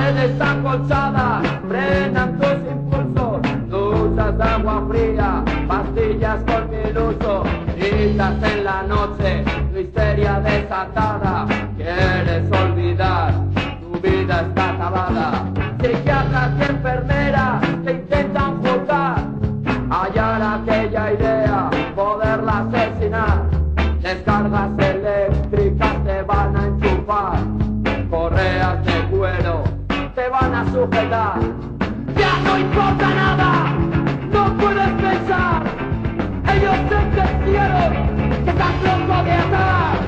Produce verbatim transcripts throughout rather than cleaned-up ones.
desacolchada, frenan tus impulsos, duchas de agua fría, pastillas con mil usos, gritas en la noche, tu histeria desatada, quieres olvidar, tu vida está acabada, psiquiatras y enfermeras te intentan juzgar, hallar aquella idea, poderla asesinar, descargas eléctricas te van a enchufar, correas de cuero te van a sujetar. Ya no importa nada, no puedes pensar. Ellos sentenciaron que estás loco de atar.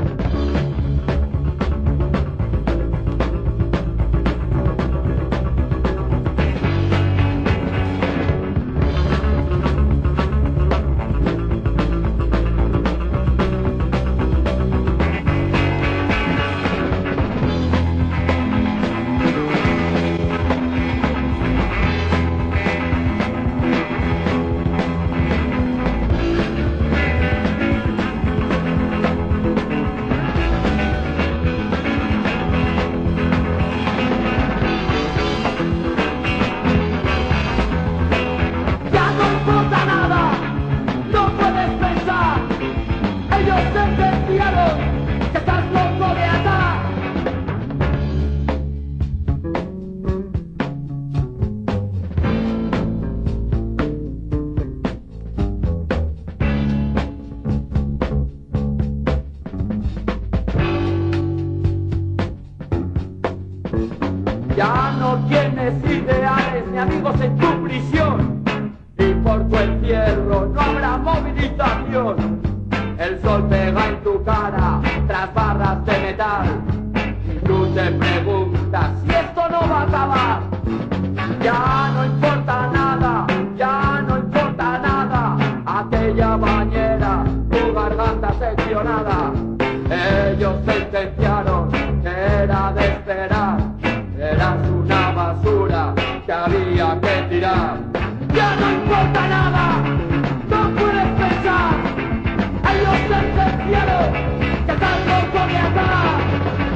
Ya no tienes ideales ni amigos en tu prisión, y por tu encierro no habrá movilización. El sol pega en tu cara tras barras de metal, y tú te preguntas si esto no va a acabar. Ya no importa nada, ya no importa nada, aquella bañera, tu garganta seccionada. Ellos sentenciaron que era de esperar, eras una basura que había que tirar. Ya no importa nada, no puedes pensar. Ellos sentenciaron que estás loco de atar.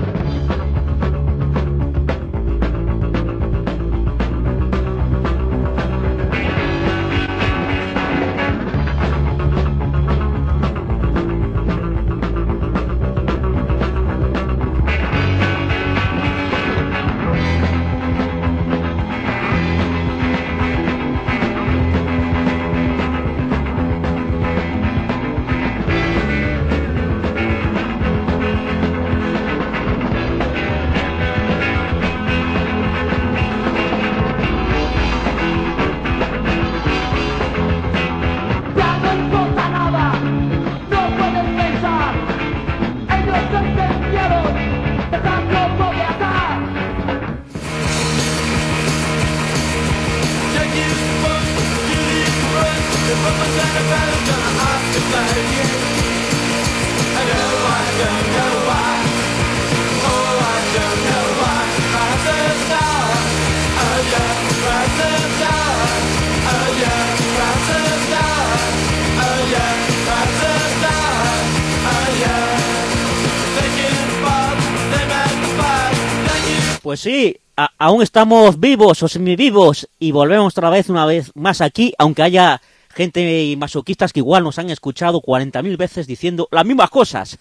Pues sí, a aún estamos vivos o semivivos y volvemos otra vez una vez más aquí, aunque haya gente masoquistas que igual nos han escuchado cuarenta mil veces diciendo las mismas cosas.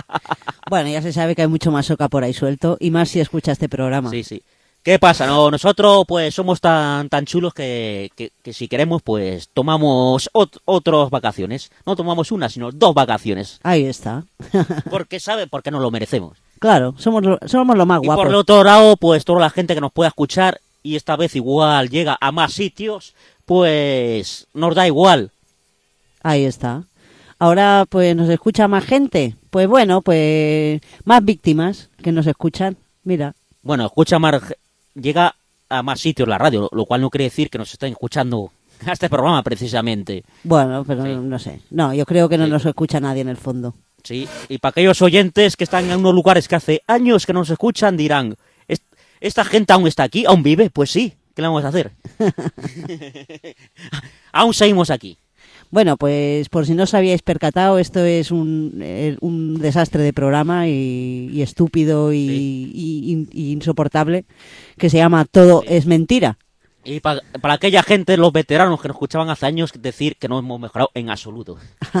Bueno, ya se sabe que hay mucho masoca por ahí suelto, y más si escucha este programa. Sí, sí. ¿Qué pasa? No, nosotros pues somos tan tan chulos que, que, que si queremos pues tomamos ot otras vacaciones. No tomamos una, sino dos vacaciones. Ahí está. Porque sabe, porque nos lo merecemos. Claro, somos lo, somos lo más y guapos. Y por el otro lado, pues toda la gente que nos pueda escuchar y esta vez igual llega a más sitios, pues nos da igual. Ahí está. Ahora pues nos escucha más gente. Pues bueno, pues más víctimas que nos escuchan. Mira. Bueno, escucha más, llega a más sitios la radio, lo cual no quiere decir que nos estén escuchando a este programa precisamente. Bueno, pero sí. no sé. No, yo creo que no sí. nos escucha nadie en el fondo. Sí, y para aquellos oyentes que están en unos lugares que hace años que no nos escuchan dirán, ¿esta gente aún está aquí? ¿Aún vive? Pues sí, ¿qué le vamos a hacer? Aún seguimos aquí. Bueno, pues por si no os habíais percatado, esto es un, eh, un desastre de programa y, y estúpido y, Sí. y- y- y insoportable, que se llama Todo Sí. es mentira. Y pa- para aquella gente, los veteranos que nos escuchaban hace años, decir que no hemos mejorado en absoluto.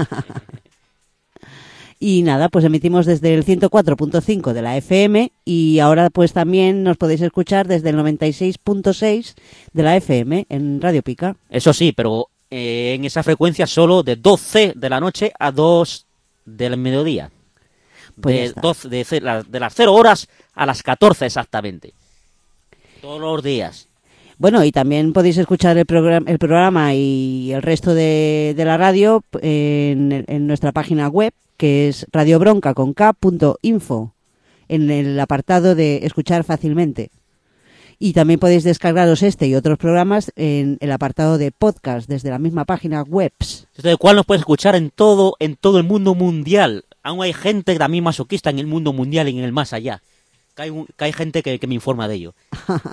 Y nada, pues emitimos desde el ciento cuatro punto cinco de la F M y ahora pues también nos podéis escuchar desde el noventa y seis punto seis de la F M en Radio Pica. Eso sí, pero eh, en esa frecuencia solo de doce de la noche a dos del mediodía. Pues ya de, está. doce de, ce- la- de las cero horas a las catorce exactamente. Todos los días. Bueno, y también podéis escuchar el, programa, el programa y el resto de, de la radio en, en nuestra página web, que es radiobronca con k punto info, en el apartado de escuchar fácilmente. Y también podéis descargaros este y otros programas en el apartado de podcast desde la misma página web. Desde el cual nos puedes escuchar en todo, en todo el mundo mundial. Aún hay gente también masoquista en el mundo mundial y en el más allá. Que hay, un- que hay gente que, que me informa de ello.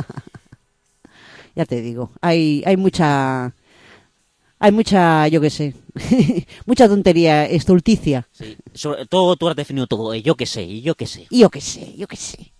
Ya te digo, hay, hay mucha, hay mucha, yo qué sé, mucha tontería, estulticia. Sí. Sobre todo tú has definido todo. eh, yo qué sé, y yo qué sé. Y yo qué sé, yo qué sé.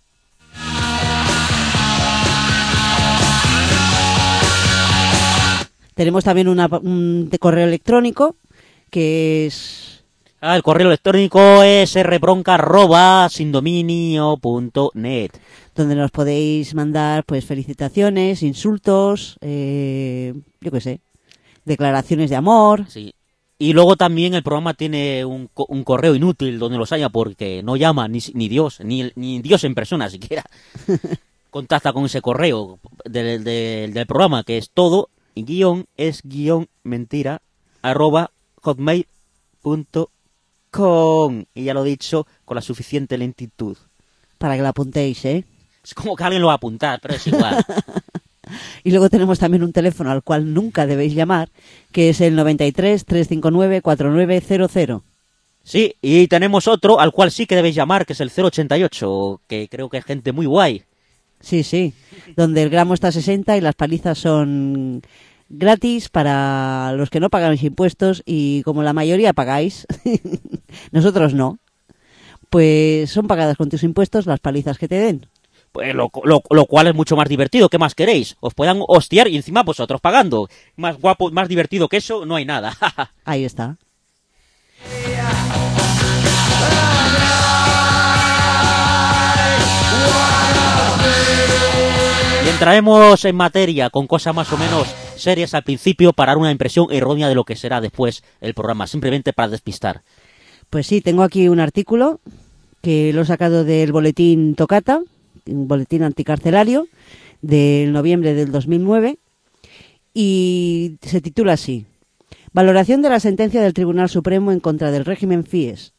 Tenemos también una, un de correo electrónico que es Ah, el correo electrónico es rbronca arroba sindominio punto net. donde nos podéis mandar pues felicitaciones, insultos, eh, yo qué sé, declaraciones de amor. Sí. Y luego también el programa tiene un, co- un correo inútil donde los haya porque no llama ni, si- ni Dios, ni, ni Dios en persona siquiera. Contacta con ese correo del, del, del programa que es todo, guión, es guión, mentira, arroba hotmail punto com. Y ya lo he dicho con la suficiente lentitud. Para que la apuntéis, ¿eh? Es como que alguien lo va a apuntar, pero es igual. Y luego tenemos también un teléfono al cual nunca debéis llamar, que es el noventa y tres, trescientos cincuenta y nueve, cuarenta y nueve cero cero. Sí, y tenemos otro al cual sí que debéis llamar, que es el cero ochenta y ocho, que creo que es gente muy guay. Sí, sí, donde el gramo está a sesenta y las palizas son gratis para los que no pagamos impuestos y como la mayoría pagáis, nosotros no, pues son pagadas con tus impuestos las palizas que te den. Pues lo, lo, lo cual es mucho más divertido. ¿Qué más queréis? Os puedan hostiar y encima vosotros pagando. Más guapo, más divertido que eso, no hay nada. Ahí está. Y entraremos en materia con cosas más o menos serias al principio para dar una impresión errónea de lo que será después el programa, simplemente para despistar. Pues sí, tengo aquí un artículo que lo he sacado del boletín Tocata, un boletín anticarcelario del noviembre del dos mil nueve y se titula así: Valoración de la sentencia del Tribunal Supremo en contra del régimen FIES.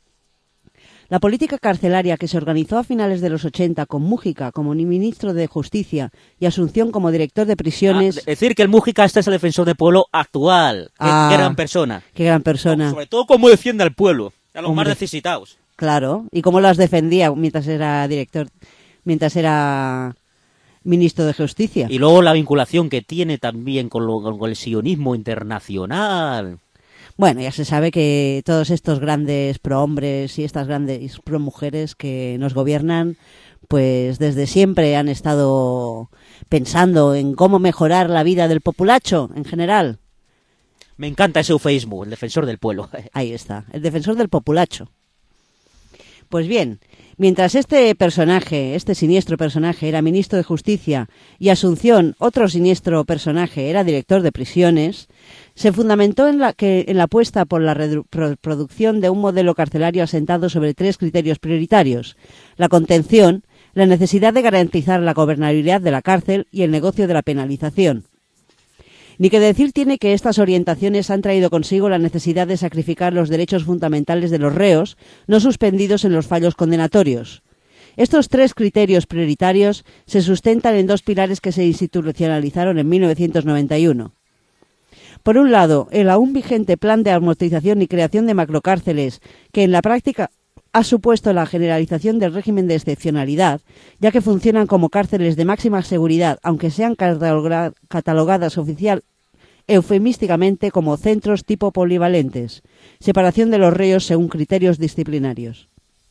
La política carcelaria que se organizó a finales de los ochenta con Mújica como ministro de Justicia y Asunción como director de prisiones... Ah, decir que el Mújica este es el defensor del pueblo actual. Qué, Ah. qué gran persona. Qué gran persona. Sobre todo cómo defiende al pueblo, a los Hombre. más necesitados. Claro, y cómo las defendía mientras era director, mientras era ministro de Justicia. Y luego la vinculación que tiene también con, lo- con el sionismo internacional. Bueno, ya se sabe que todos estos grandes prohombres y estas grandes promujeres que nos gobiernan, pues desde siempre han estado pensando en cómo mejorar la vida del populacho en general. Me encanta ese eufeísmo, el defensor del pueblo. Ahí está, el defensor del populacho. Pues bien, mientras este personaje, este siniestro personaje, era ministro de Justicia y Asunción, otro siniestro personaje, era director de prisiones, se fundamentó en la, que, en la apuesta por la redu- pro- producción de un modelo carcelario asentado sobre tres criterios prioritarios: la contención, la necesidad de garantizar la gobernabilidad de la cárcel y el negocio de la penalización. Ni que decir tiene que estas orientaciones han traído consigo la necesidad de sacrificar los derechos fundamentales de los reos, no suspendidos en los fallos condenatorios. Estos tres criterios prioritarios se sustentan en dos pilares que se institucionalizaron en mil novecientos noventa y uno. Por un lado, el aún vigente plan de amortización y creación de macrocárceles, que en la práctica ha supuesto la generalización del régimen de excepcionalidad, ya que funcionan como cárceles de máxima seguridad, aunque sean cataloga- catalogadas oficial, eufemísticamente como centros tipo polivalentes, separación de los reos según criterios disciplinarios.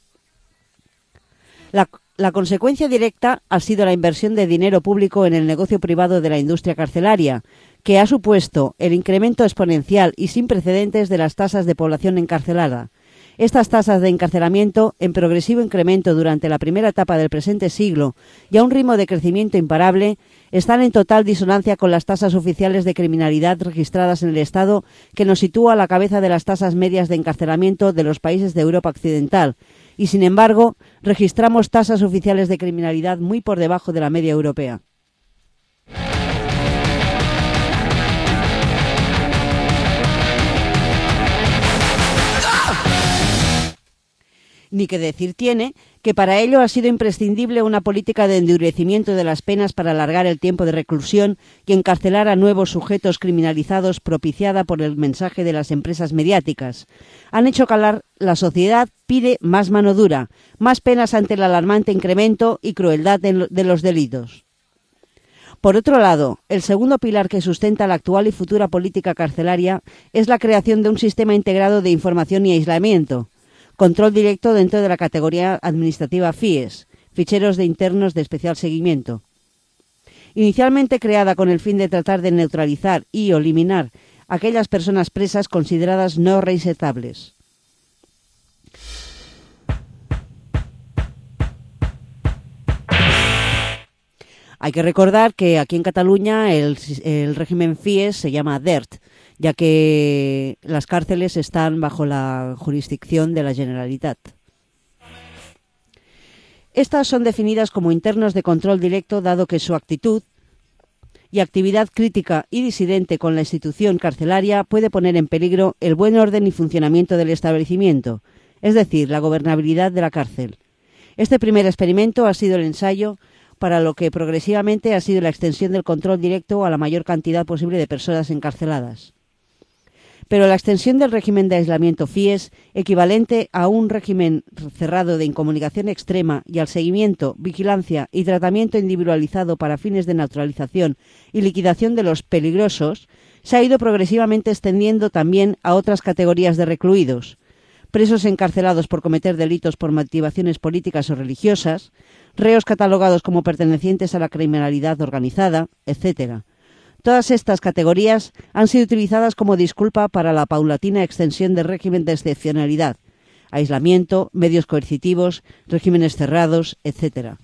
La, la consecuencia directa ha sido la inversión de dinero público en el negocio privado de la industria carcelaria, que ha supuesto el incremento exponencial y sin precedentes de las tasas de población encarcelada. Estas tasas de encarcelamiento, en progresivo incremento durante la primera etapa del presente siglo y a un ritmo de crecimiento imparable, están en total disonancia con las tasas oficiales de criminalidad registradas en el Estado, que nos sitúa a la cabeza de las tasas medias de encarcelamiento de los países de Europa Occidental, y sin embargo, registramos tasas oficiales de criminalidad muy por debajo de la media europea. Ni que decir tiene que para ello ha sido imprescindible una política de endurecimiento de las penas para alargar el tiempo de reclusión y encarcelar a nuevos sujetos criminalizados propiciada por el mensaje de las empresas mediáticas. Han hecho calar la sociedad pide más mano dura, más penas ante el alarmante incremento y crueldad de los delitos. Por otro lado, el segundo pilar que sustenta la actual y futura política carcelaria es la creación de un sistema integrado de información y aislamiento. Control directo dentro de la categoría administrativa F I E S, ficheros de internos de especial seguimiento. Inicialmente creada con el fin de tratar de neutralizar y o eliminar aquellas personas presas consideradas no reinsertables. Hay que recordar que aquí en Cataluña el, el régimen F I E S se llama D E R T, ya que las cárceles están bajo la jurisdicción de la Generalitat. Estas son definidas como internos de control directo, dado que su actitud y actividad crítica y disidente con la institución carcelaria puede poner en peligro el buen orden y funcionamiento del establecimiento, es decir, la gobernabilidad de la cárcel. Este primer experimento ha sido el ensayo para lo que progresivamente ha sido la extensión del control directo a la mayor cantidad posible de personas encarceladas. Pero la extensión del régimen de aislamiento F I E S, equivalente a un régimen cerrado de incomunicación extrema y al seguimiento, vigilancia y tratamiento individualizado para fines de neutralización y liquidación de los peligrosos, se ha ido progresivamente extendiendo también a otras categorías de recluidos: presos encarcelados por cometer delitos por motivaciones políticas o religiosas, reos catalogados como pertenecientes a la criminalidad organizada, etcétera. Todas estas categorías han sido utilizadas como disculpa para la paulatina extensión del régimen de excepcionalidad, aislamiento, medios coercitivos, regímenes cerrados, etcétera.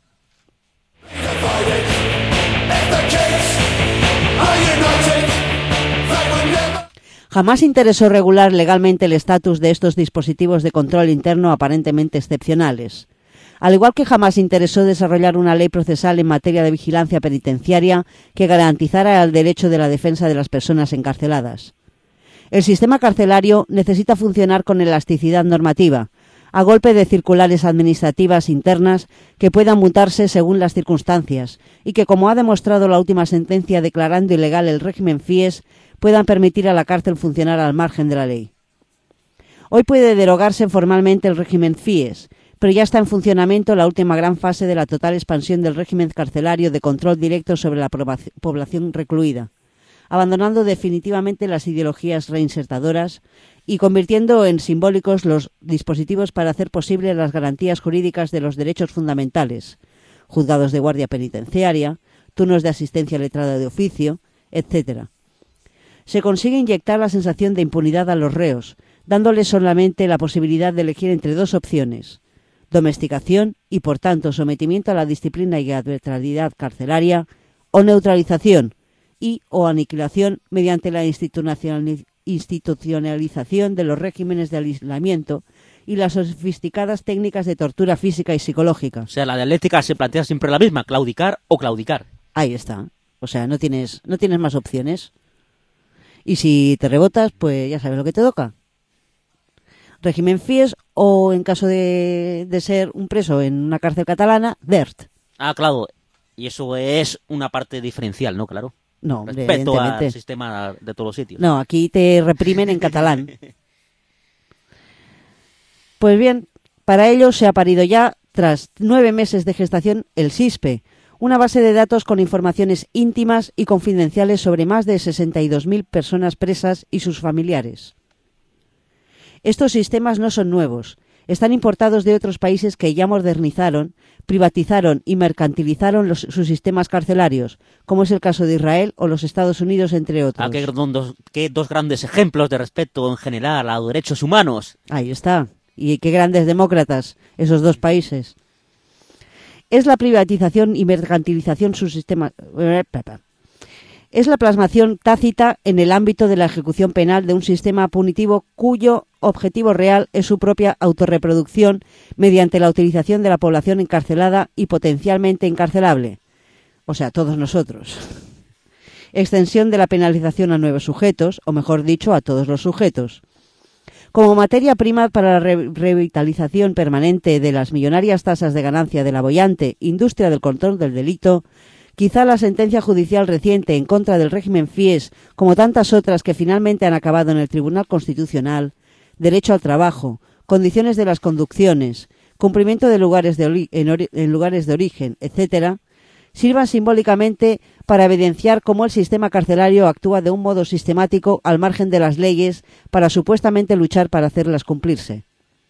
Jamás interesó regular legalmente el estatus de estos dispositivos de control interno aparentemente excepcionales. Al igual que jamás interesó desarrollar una ley procesal en materia de vigilancia penitenciaria que garantizara el derecho de la defensa de las personas encarceladas. El sistema carcelario necesita funcionar con elasticidad normativa, a golpe de circulares administrativas internas que puedan mutarse según las circunstancias y que, como ha demostrado la última sentencia declarando ilegal el régimen F I E S, puedan permitir a la cárcel funcionar al margen de la ley. Hoy puede derogarse formalmente el régimen F I E S, pero ya está en funcionamiento la última gran fase de la total expansión del régimen carcelario de control directo sobre la población recluida, abandonando definitivamente las ideologías reinsertadoras y convirtiendo en simbólicos los dispositivos para hacer posible las garantías jurídicas de los derechos fundamentales: juzgados de guardia penitenciaria, turnos de asistencia letrada de oficio, etcétera. Se consigue inyectar la sensación de impunidad a los reos, dándoles solamente la posibilidad de elegir entre dos opciones: domesticación y, por tanto, sometimiento a la disciplina y arbitrariedad carcelaria, o neutralización y o aniquilación mediante la institucionalización de los regímenes de aislamiento y las sofisticadas técnicas de tortura física y psicológica. O sea, la dialéctica se plantea siempre la misma: claudicar o claudicar. Ahí está. O sea, no tienes, no tienes más opciones. Y si te rebotas, pues ya sabes lo que te toca. Régimen F I E S o, en caso de, de ser un preso en una cárcel catalana, D E R T. Ah, claro. Y eso es una parte diferencial, ¿no? Claro. No, hombre, respecto al sistema de todos los sitios. No, aquí te reprimen en catalán. Pues bien, para ello se ha parido ya, tras nueve meses de gestación, el SISPE, una base de datos con informaciones íntimas y confidenciales sobre más de sesenta y dos mil personas presas y sus familiares. Estos sistemas no son nuevos, están importados de otros países que ya modernizaron, privatizaron y mercantilizaron los, sus sistemas carcelarios, como es el caso de Israel o los Estados Unidos, entre otros. Ah, qué, dos, qué dos grandes ejemplos de respeto en general a los derechos humanos. Ahí está. Y qué grandes demócratas esos dos países. Es la privatización y mercantilización sus sistemas. Es la plasmación tácita en el ámbito de la ejecución penal de un sistema punitivo cuyo objetivo real es su propia autorreproducción mediante la utilización de la población encarcelada y potencialmente encarcelable, o sea, todos nosotros. Extensión de la penalización a nuevos sujetos, o mejor dicho, a todos los sujetos. Como materia prima para la re- revitalización permanente de las millonarias tasas de ganancia de la boyante industria del control del delito, quizá la sentencia judicial reciente en contra del régimen FIES, como tantas otras que finalmente han acabado en el Tribunal Constitucional, derecho al trabajo, condiciones de las conducciones, cumplimiento de lugares de ori- en, ori- en lugares de origen, etcétera, sirvan simbólicamente para evidenciar cómo el sistema carcelario actúa de un modo sistemático al margen de las leyes para supuestamente luchar para hacerlas cumplirse.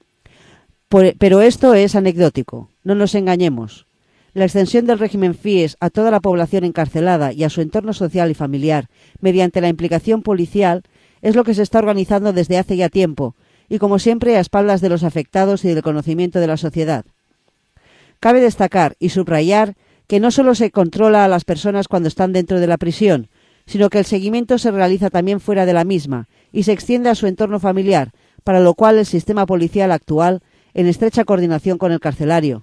Por, pero esto es anecdótico, no nos engañemos. La extensión del régimen FIES a toda la población encarcelada y a su entorno social y familiar mediante la implicación policial es lo que se está organizando desde hace ya tiempo y, como siempre, a espaldas de los afectados y del conocimiento de la sociedad. Cabe destacar y subrayar que no solo se controla a las personas cuando están dentro de la prisión, sino que el seguimiento se realiza también fuera de la misma y se extiende a su entorno familiar, para lo cual el sistema policial actual en estrecha coordinación con el carcelario.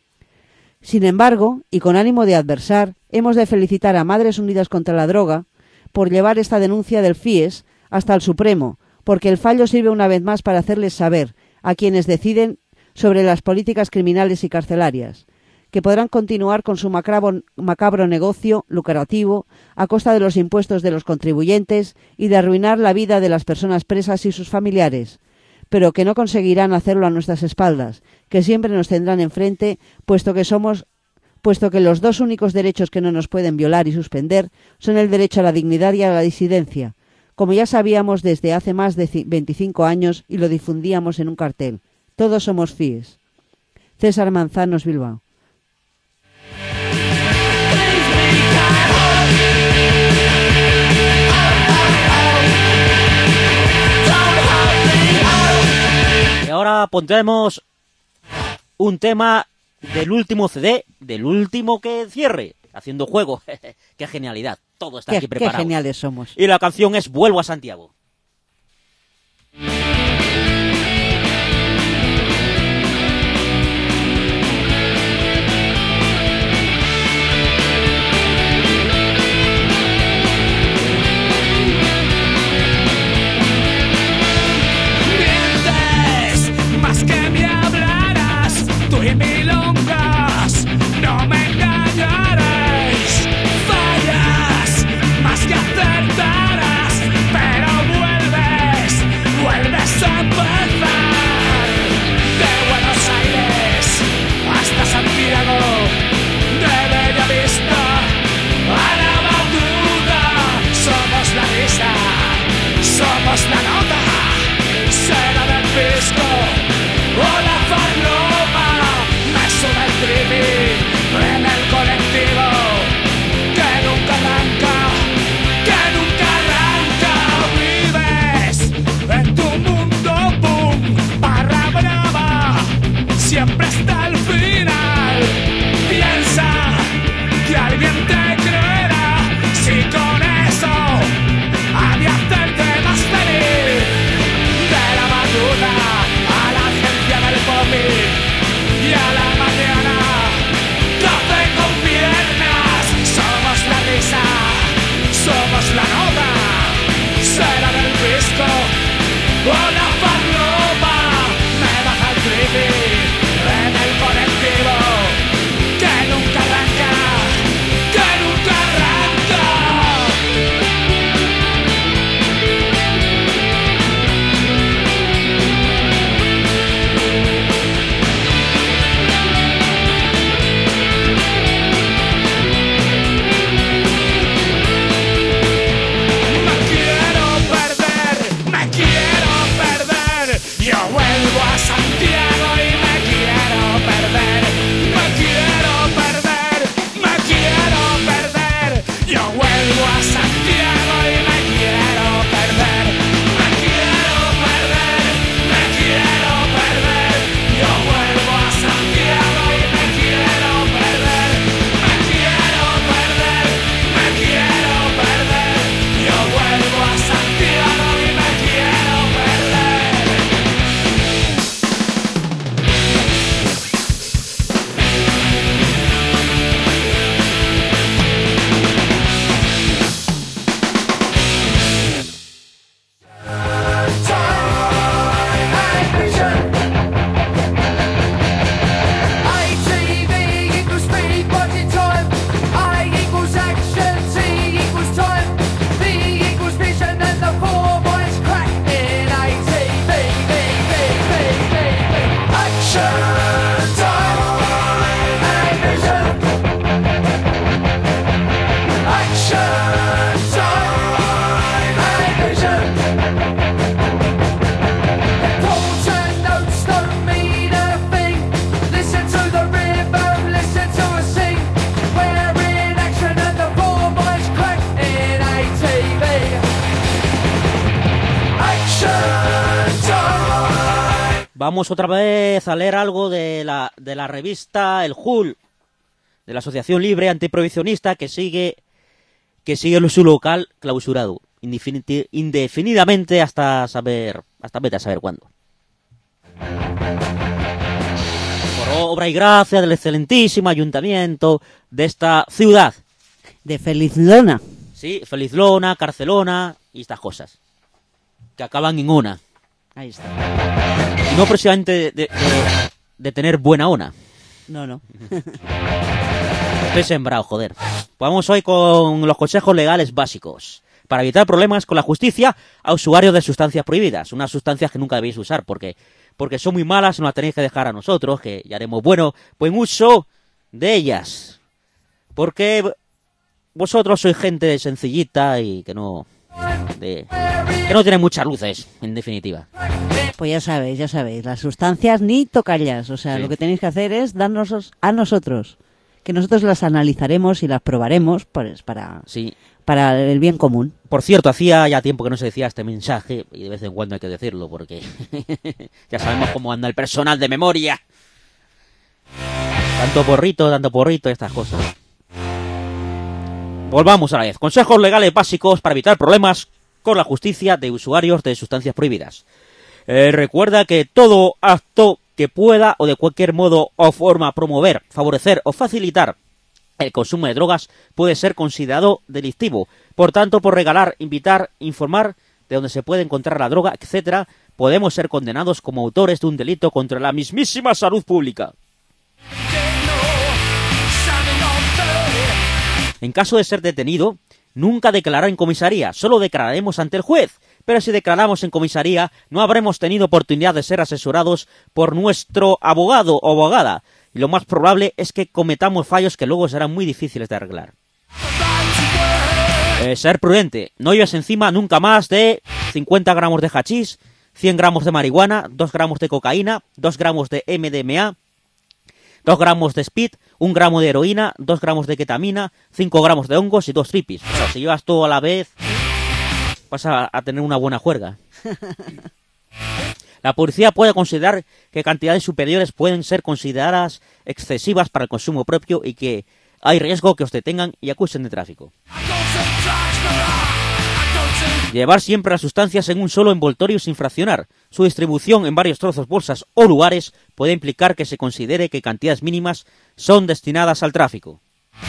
Sin embargo, y con ánimo de adversar, hemos de felicitar a Madres Unidas contra la Droga por llevar esta denuncia del FIES hasta el Supremo, porque el fallo sirve una vez más para hacerles saber a quienes deciden sobre las políticas criminales y carcelarias, que podrán continuar con su macabro, macabro negocio lucrativo a costa de los impuestos de los contribuyentes y de arruinar la vida de las personas presas y sus familiares, pero que no conseguirán hacerlo a nuestras espaldas, que siempre nos tendrán enfrente, puesto que somos, puesto que los dos únicos derechos que no nos pueden violar y suspender son el derecho a la dignidad y a la disidencia, como ya sabíamos desde hace más de veinticinco años y lo difundíamos en un cartel. Todos somos FIES. César Manzanos, Bilbao. Y ahora pondremos un tema del último C D, del último que cierre, haciendo juego. ¡Qué genialidad! Todo está qué, aquí preparado. Qué geniales somos. Y la canción es Vuelvo a Santiago. Y milongas, no me engañaréis, fallas más que acertarás, pero vamos otra vez a leer algo de la, de la revista El Jul, de la Asociación Libre Antiprohibicionista, que sigue, que sigue su local clausurado indefinit- indefinidamente hasta saber, hasta vete a saber cuándo. Por obra y gracia del excelentísimo ayuntamiento de esta ciudad. De Felizlona. Sí, Felizlona, Carcelona y estas cosas. Que acaban en una. Ahí está. Y no precisamente de, de, de, de tener buena ona. No, no. Estoy sembrado, joder. Vamos hoy con los consejos legales básicos para evitar problemas con la justicia a usuarios de sustancias prohibidas. Unas sustancias que nunca debéis usar porque, porque son muy malas y nos las tenéis que dejar a nosotros, que ya haremos bueno, buen uso de ellas. Porque vosotros sois gente sencillita y que no... De, que no tiene muchas luces, en definitiva. Pues ya sabéis, ya sabéis, las sustancias ni tocarlas. O sea, Sí. lo que tenéis que hacer es darnos a nosotros, que nosotros las analizaremos y las probaremos pues, para, Sí. para el bien común. Por cierto, hacía ya tiempo que no se decía este mensaje y de vez en cuando hay que decirlo porque ya sabemos cómo anda el personal de memoria. Tanto porrito, tanto porrito, estas cosas. Volvamos a la vez. Consejos legales básicos para evitar problemas con la justicia de usuarios de sustancias prohibidas. Eh, recuerda que todo acto que pueda o de cualquier modo o forma promover, favorecer o facilitar el consumo de drogas puede ser considerado delictivo. Por tanto, por regalar, invitar, informar de dónde se puede encontrar la droga, etcétera, podemos ser condenados como autores de un delito contra la mismísima salud pública. En caso de ser detenido, nunca declarar en comisaría, solo declararemos ante el juez. Pero si declaramos en comisaría, no habremos tenido oportunidad de ser asesorados por nuestro abogado o abogada. Y lo más probable es que cometamos fallos que luego serán muy difíciles de arreglar. Eh, ser prudente. No lleves encima nunca más de cincuenta gramos de hachís, cien gramos de marihuana, dos gramos de cocaína, dos gramos de M D M A, dos gramos de speed, un gramo de heroína, dos gramos de ketamina, cinco gramos de hongos y dos tripis. O sea, si llevas todo a la vez, vas a, a tener una buena juerga. La policía puede considerar que cantidades superiores pueden ser consideradas excesivas para el consumo propio y que hay riesgo que os detengan y acusen de tráfico. Llevar siempre las sustancias en un solo envoltorio sin fraccionar. Su distribución en varios trozos, bolsas o lugares puede implicar que se considere que cantidades mínimas son destinadas al tráfico.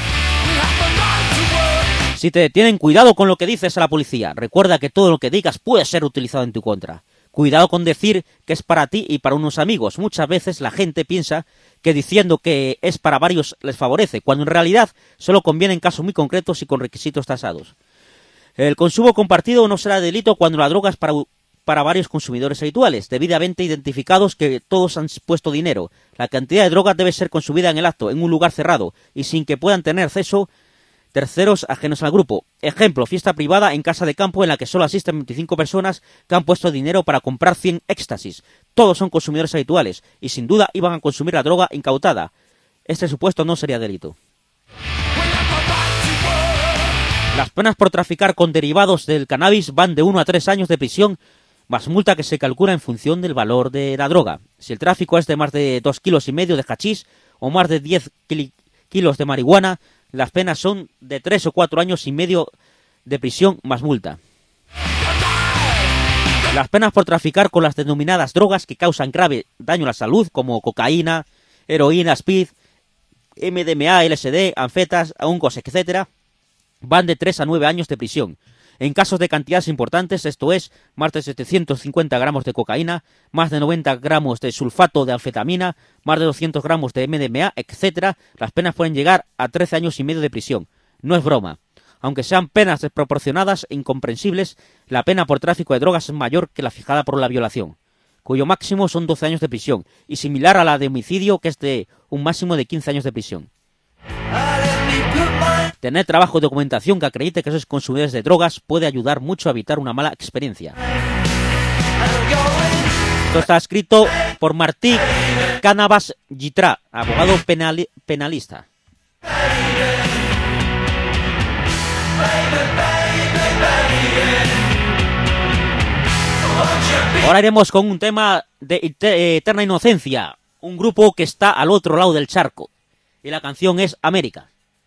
Si te detienen, cuidado con lo que dices a la policía. Recuerda que todo lo que digas puede ser utilizado en tu contra. Cuidado con decir que es para ti y para unos amigos. Muchas veces la gente piensa que diciendo que es para varios les favorece, cuando en realidad solo conviene en casos muy concretos y con requisitos tasados. El consumo compartido no será delito cuando la droga es para, para varios consumidores habituales, debidamente identificados que todos han puesto dinero. La cantidad de droga debe ser consumida en el acto, en un lugar cerrado, y sin que puedan tener acceso terceros ajenos al grupo. Ejemplo, fiesta privada en casa de campo en la que solo asisten veinticinco personas que han puesto dinero para comprar cien éxtasis. Todos son consumidores habituales, y sin duda iban a consumir la droga incautada. Este supuesto no sería delito. Las penas por traficar con derivados del cannabis van de uno a tres años de prisión, más multa que se calcula en función del valor de la droga. Si el tráfico es de más de dos kilos y medio de hachís o más de diez kilos de marihuana, las penas son de tres o cuatro años y medio de prisión más multa. Las penas por traficar con las denominadas drogas que causan grave daño a la salud, como cocaína, heroína, speed, M D M A, L S D, anfetas, hongos, etcétera, van de tres a nueve años de prisión. En casos de cantidades importantes, esto es, más de setecientos cincuenta gramos de cocaína, más de noventa gramos de sulfato de anfetamina, más de doscientos gramos de M D M A, etcétera, las penas pueden llegar a trece años y medio de prisión. No es broma. Aunque sean penas desproporcionadas e incomprensibles, la pena por tráfico de drogas es mayor que la fijada por la violación, cuyo máximo son doce años de prisión, y similar a la de homicidio, que es de un máximo de quince años de prisión. Tener trabajo y documentación que acredite que sois consumidores de drogas puede ayudar mucho a evitar una mala experiencia. Esto está escrito por Martí Cánovas Gitra, abogado penali- penalista. Ahora iremos con un tema de Eterna Inocencia, un grupo que está al otro lado del charco. Y la canción es América.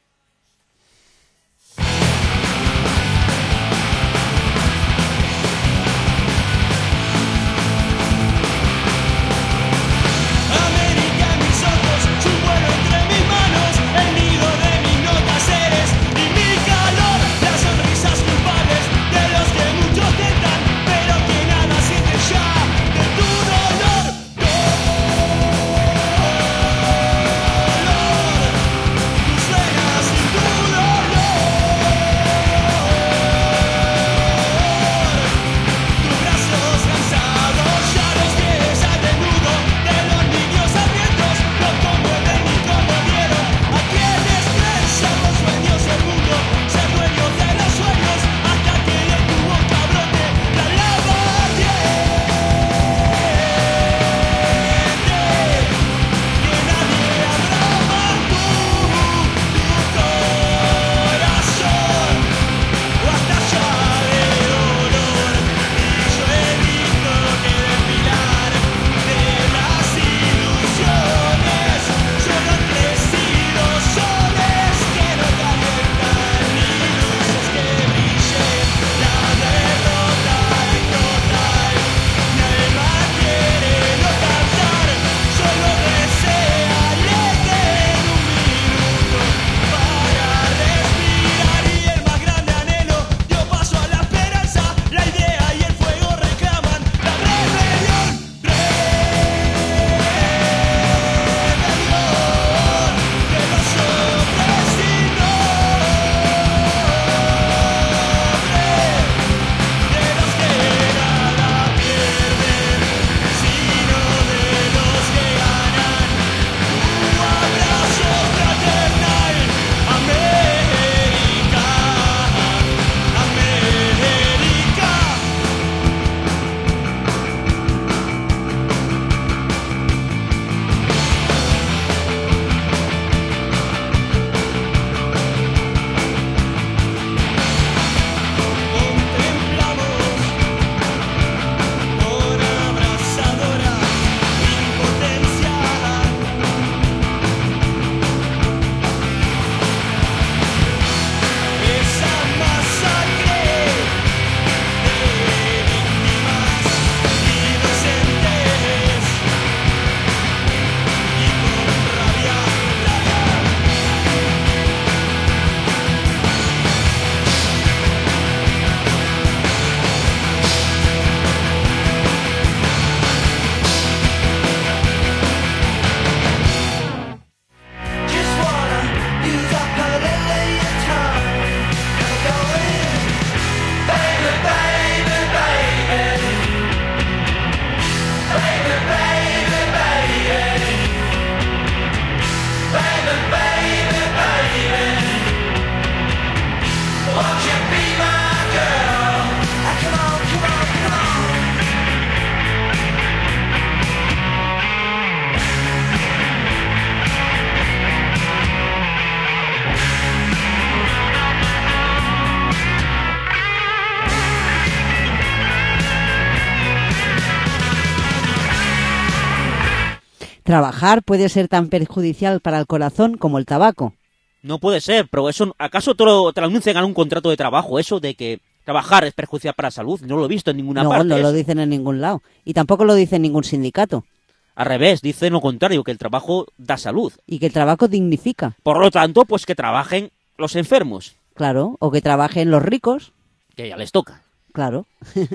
Trabajar puede ser tan perjudicial para el corazón como el tabaco. No puede ser, pero eso, ¿acaso te lo, te lo anuncian en un contrato de trabajo, eso de que trabajar es perjudicial para la salud? No lo he visto en ninguna no, parte. No, no eso. lo dicen en ningún lado. Y tampoco lo dice en ningún sindicato. Al revés, dicen lo contrario, que el trabajo da salud. Y que el trabajo dignifica. Por lo tanto, pues que trabajen los enfermos. Claro, o que trabajen los ricos. Que ya les toca. Claro.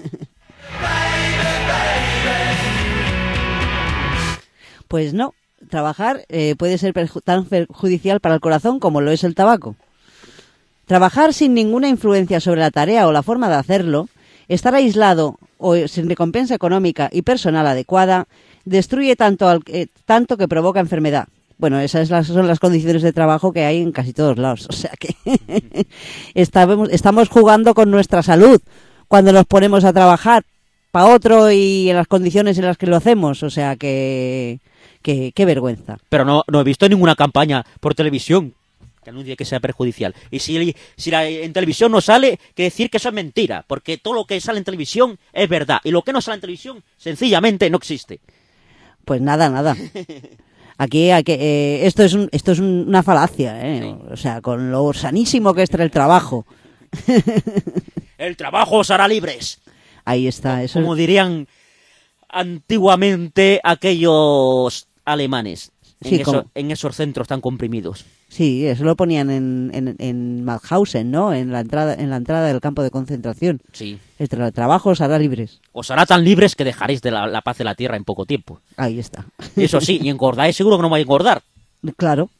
Pues no, trabajar eh, puede ser perju- tan perjudicial para el corazón como lo es el tabaco. Trabajar sin ninguna influencia sobre la tarea o la forma de hacerlo, estar aislado o sin recompensa económica y personal adecuada, destruye tanto, al, eh, tanto que provoca enfermedad. Bueno, esas las, son las condiciones de trabajo que hay en casi todos lados. O sea que estamos, estamos jugando con nuestra salud cuando nos ponemos a trabajar para otro y en las condiciones en las que lo hacemos. O sea que... que qué vergüenza. Pero no, no he visto ninguna campaña por televisión que anuncie que sea perjudicial. Y si, si la, en televisión no sale, que decir que eso es mentira, porque todo lo que sale en televisión es verdad, y lo que no sale en televisión sencillamente no existe. Pues nada, nada. Aquí, aquí eh, esto es un, esto es un, una falacia, ¿eh? Sí. O sea, con lo sanísimo que es el trabajo. El trabajo os hará libres. Ahí está. Eso Como es... dirían antiguamente aquellos alemanes en, sí, eso, como... en esos centros tan comprimidos. Sí, eso lo ponían en, en, en Mauthausen, ¿no? En la entrada, en la entrada del campo de concentración. Sí. El tra trabajo os hará libres. Os hará tan libres que dejaréis de la, la paz de la tierra en poco tiempo. Ahí está. Eso sí, y engordáis seguro que no vais a engordar. Claro.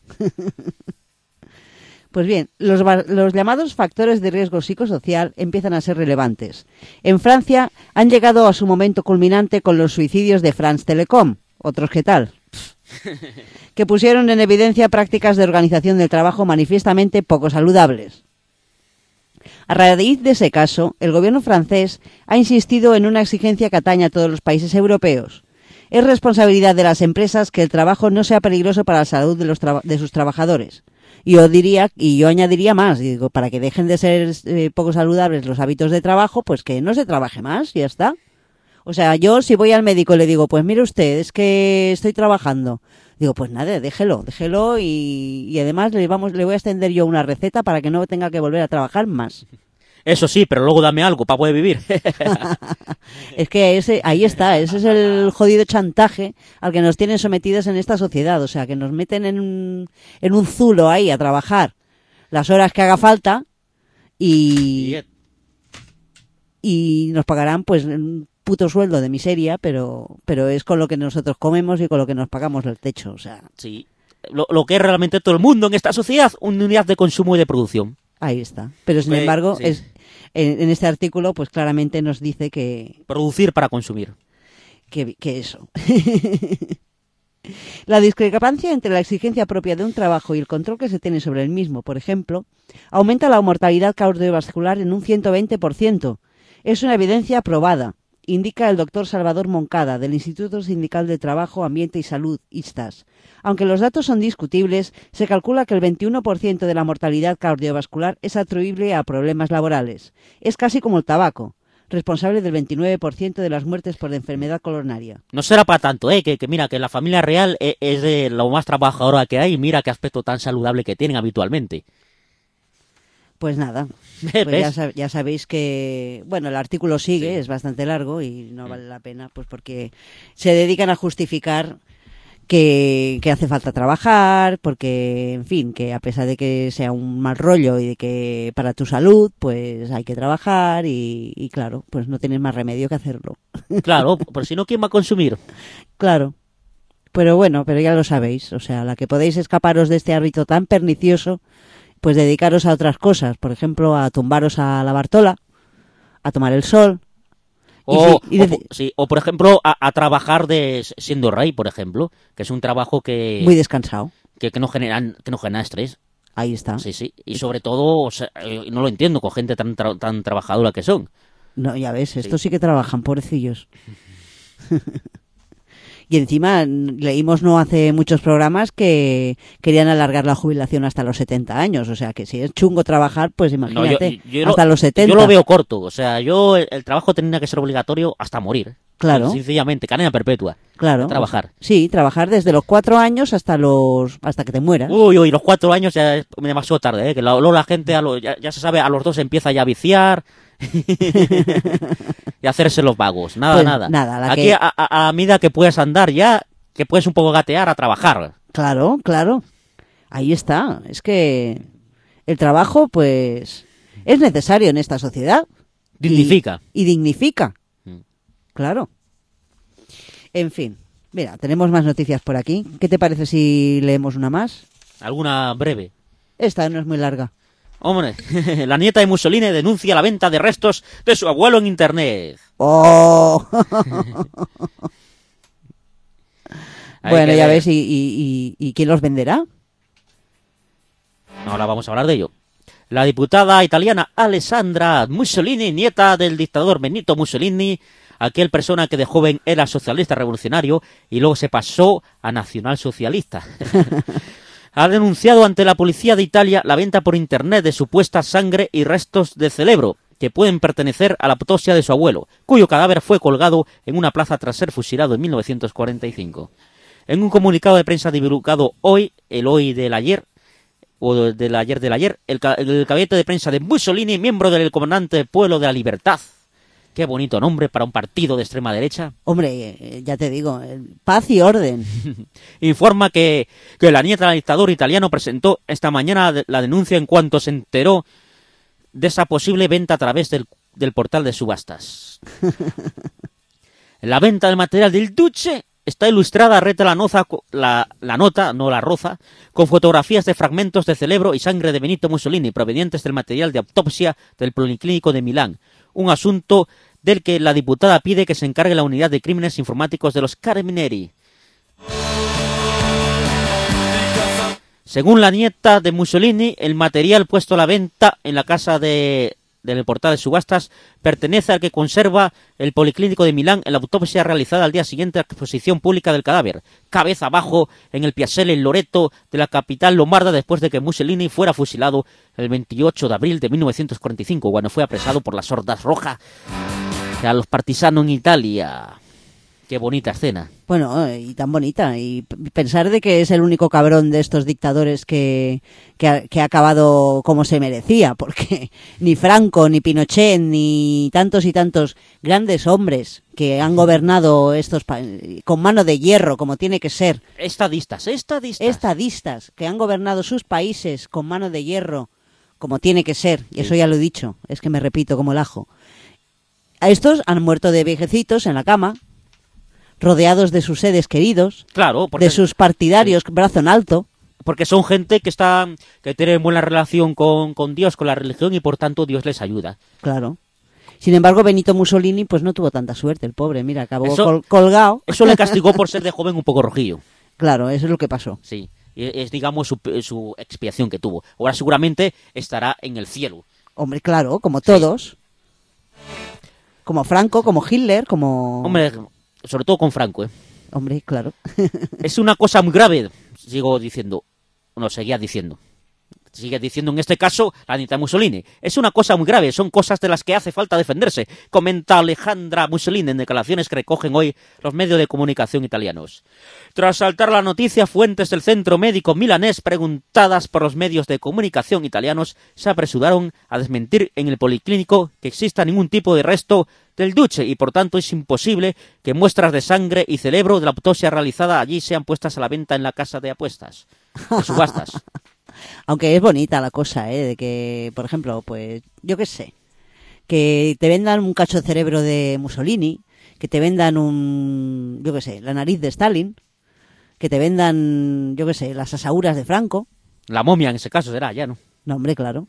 Pues bien, los, los llamados factores de riesgo psicosocial empiezan a ser relevantes. En Francia han llegado a su momento culminante con los suicidios de France Telecom. ¿Otros qué tal? Que pusieron en evidencia prácticas de organización del trabajo manifiestamente poco saludables. A raíz de ese caso, el gobierno francés ha insistido en una exigencia que atañe a todos los países europeos. Es responsabilidad de las empresas que el trabajo no sea peligroso para la salud de, los de sus trabajadores. Y yo diría, y yo añadiría más, digo, para que dejen de ser eh, poco saludables los hábitos de trabajo, pues que no se trabaje más, y ya está. O sea, yo si voy al médico y le digo, pues mire usted, es que estoy trabajando. Digo, pues nada, déjelo, déjelo y, y además le, vamos, le voy a extender yo una receta para que no tenga que volver a trabajar más. Eso sí, pero luego dame algo para poder vivir. Es que ese, ahí está, ese es el jodido chantaje al que nos tienen sometidos en esta sociedad. O sea, que nos meten en un, en un zulo ahí a trabajar las horas que haga falta y, y nos pagarán pues un puto sueldo de miseria, pero, pero es con lo que nosotros comemos y con lo que nos pagamos el techo. O sea, sí, lo, lo que es realmente todo el mundo en esta sociedad, una unidad de consumo y de producción. Ahí está. Pero sin embargo, sí. es, en, en este artículo, pues claramente nos dice que... Producir para consumir. Que, que eso. La discrepancia entre la exigencia propia de un trabajo y el control que se tiene sobre el mismo, por ejemplo, aumenta la mortalidad cardiovascular en un ciento veinte por ciento. Es una evidencia probada, indica el doctor Salvador Moncada, del Instituto Sindical de Trabajo, Ambiente y Salud, I S T A S. Aunque los datos son discutibles, se calcula que el veintiuno por ciento de la mortalidad cardiovascular es atribuible a problemas laborales. Es casi como el tabaco, responsable del veintinueve por ciento de las muertes por enfermedad coronaria. No será para tanto, ¿eh? Que, que mira, que la familia real es, es de lo más trabajadora que hay y mira qué aspecto tan saludable que tienen habitualmente. Pues nada, pues ya, sab ya sabéis que, bueno, el artículo sigue, sí. Es bastante largo y no vale la pena, pues porque se dedican a justificar que, que hace falta trabajar, porque, en fin, que a pesar de que sea un mal rollo y de que para tu salud, pues hay que trabajar y, y claro, pues no tienes más remedio que hacerlo. Claro, por si no, ¿quién va a consumir? Claro. Pero bueno, pero ya lo sabéis, o sea, la que podéis escaparos de este hábito tan pernicioso, pues dedicaros a otras cosas, por ejemplo, a tumbaros a la Bartola, a tomar el sol. O, y si, y de... o, sí, o por ejemplo, a, a trabajar de siendo rey, por ejemplo, que es un trabajo que... Muy descansado. Que, que, no, generan, que no genera estrés. Ahí está. Sí, sí. Y sobre todo, o sea, no lo entiendo, con gente tan, tra tan trabajadora que son. No, ya ves, estos sí, sí que trabajan, pobrecillos. Y encima leímos no hace muchos programas que querían alargar la jubilación hasta los setenta años. O sea, que si es chungo trabajar, pues imagínate, no, yo, yo hasta lo, los setenta. Yo lo veo corto. O sea, yo el, el trabajo tenía que ser obligatorio hasta morir. Claro. Sencillamente, cadena perpetua. Claro. Trabajar. Sí, trabajar desde los cuatro años hasta los hasta que te mueras. Uy, uy, los cuatro años ya es demasiado tarde, ¿eh? Que luego la gente, a lo, ya, ya se sabe, a los dos empieza ya a viciar... y hacerse los vagos. Nada, pues, nada. nada la Aquí, que... a, a, a medida que puedes andar ya... que puedes un poco gatear a trabajar. Claro, claro. Ahí está. Es que el trabajo, pues, es necesario en esta sociedad. Dignifica. Y, y dignifica. Mm. Claro. En fin. Mira, tenemos más noticias por aquí. ¿Qué te parece si leemos una más? ¿Alguna breve? Esta no es muy larga. Hombre, la nieta de Mussolini denuncia la venta de restos de su abuelo en internet. ¡Oh! Bueno, ya ves, ¿y, y, y, ¿y quién los venderá? Ahora vamos a hablar de ello. La diputada italiana Alessandra Mussolini, nieta del dictador Benito Mussolini, aquel persona que de joven era socialista revolucionario y luego se pasó a nacionalsocialista. ha denunciado ante la policía de Italia la venta por internet de supuesta sangre y restos de cerebro que pueden pertenecer a la autopsia de su abuelo, cuyo cadáver fue colgado en una plaza tras ser fusilado en mil novecientos cuarenta y cinco. En un comunicado de prensa divulgado hoy, el hoy del ayer, o del ayer del ayer, el, el gabinete de prensa de Mussolini, miembro del comandante Pueblo de la Libertad. Qué bonito nombre para un partido de extrema derecha. Hombre, ya te digo, paz y orden. Informa que, que la nieta del dictador italiano presentó esta mañana la denuncia en cuanto se enteró de esa posible venta a través del, del portal de subastas. La venta del material del Duce está ilustrada, reta la, noza, la, la nota, no la roza, con fotografías de fragmentos de cerebro y sangre de Benito Mussolini provenientes del material de autopsia del Policlínico de Milán. Un asunto del que la diputada pide que se encargue la unidad de crímenes informáticos de los Carabinieri. Según la nieta de Mussolini, el material puesto a la venta en la casa de, del portal de subastas pertenece al que conserva el Policlínico de Milán en la autopsia realizada al día siguiente a la exposición pública del cadáver, cabeza abajo en el Piazzale Loreto de la capital lombarda después de que Mussolini fuera fusilado el veintiocho de abril de mil novecientos cuarenta y cinco, cuando fue apresado por las hordas rojas a los partisanos en Italia. Qué bonita escena. Bueno, y tan bonita. Y pensar de que es el único cabrón de estos dictadores que, que, ha, que ha acabado como se merecía, porque ni Franco, ni Pinochet, ni tantos y tantos grandes hombres que han gobernado estos pa- con mano de hierro, como tiene que ser. Estadistas, estadistas. Estadistas que han gobernado sus países con mano de hierro, como tiene que ser. Y eso ya lo he dicho, es que me repito como el ajo. A estos han muerto de viejecitos en la cama, rodeados de sus seres queridos, claro, porque, de sus partidarios, sí, brazo en alto. Porque son gente que está que tiene buena relación con, con Dios, con la religión, y por tanto Dios les ayuda. Claro. Sin embargo, Benito Mussolini pues no tuvo tanta suerte, el pobre, mira, acabó eso, col- colgado. Eso le castigó por ser de joven un poco rojillo. Claro, eso es lo que pasó. Sí, es digamos su, su expiación que tuvo. Ahora seguramente estará en el cielo. Hombre, claro, como todos. Sí. Como Franco, como Hitler, como... Hombre, sobre todo con Franco, ¿eh? Hombre, claro. Es una cosa muy grave, sigo diciendo. No, seguía diciendo. Sigue diciendo en este caso la nieta Mussolini. Es una cosa muy grave, son cosas de las que hace falta defenderse, comenta Alejandra Mussolini en declaraciones que recogen hoy los medios de comunicación italianos. Tras saltar la noticia, fuentes del centro médico milanés, preguntadas por los medios de comunicación italianos, se apresuraron a desmentir en el policlínico que exista ningún tipo de resto del Duce, y por tanto es imposible que muestras de sangre y cerebro de la autopsia realizada allí sean puestas a la venta en la casa de apuestas, de subastas. Aunque es bonita la cosa, ¿eh? De que, por ejemplo, pues, yo qué sé, que te vendan un cacho de cerebro de Mussolini, que te vendan un, yo qué sé, la nariz de Stalin, que te vendan, yo qué sé, las asaúras de Franco. La momia en ese caso será, ya, ¿no? No, hombre, claro.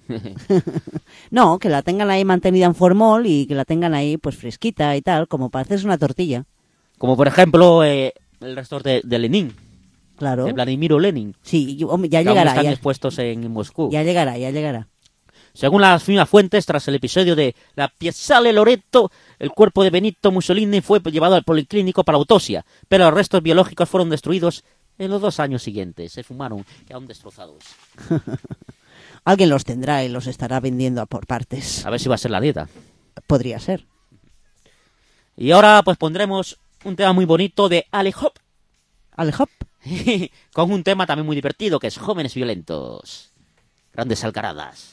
No, que la tengan ahí mantenida en formol y que la tengan ahí, pues, fresquita y tal, como para hacerse una tortilla. Como, por ejemplo, eh, el resto de, de Lenin. Claro. De Vladimiro Lenin. Sí, ya que llegará. Aún están ya. expuestos en Moscú. Ya llegará, ya llegará. Según las mismas fuentes, tras el episodio de la Piazzale Loreto, el cuerpo de Benito Mussolini fue llevado al policlínico para autopsia, pero los restos biológicos fueron destruidos en los dos años siguientes. Se fumaron, quedaron destrozados. Alguien los tendrá y los estará vendiendo por partes. A ver si va a ser la dieta. Podría ser. Y ahora pues pondremos un tema muy bonito de Ale Hop. Ale Hop. Con un tema también muy divertido, que es Jóvenes Violentos. Grandes alcaradas.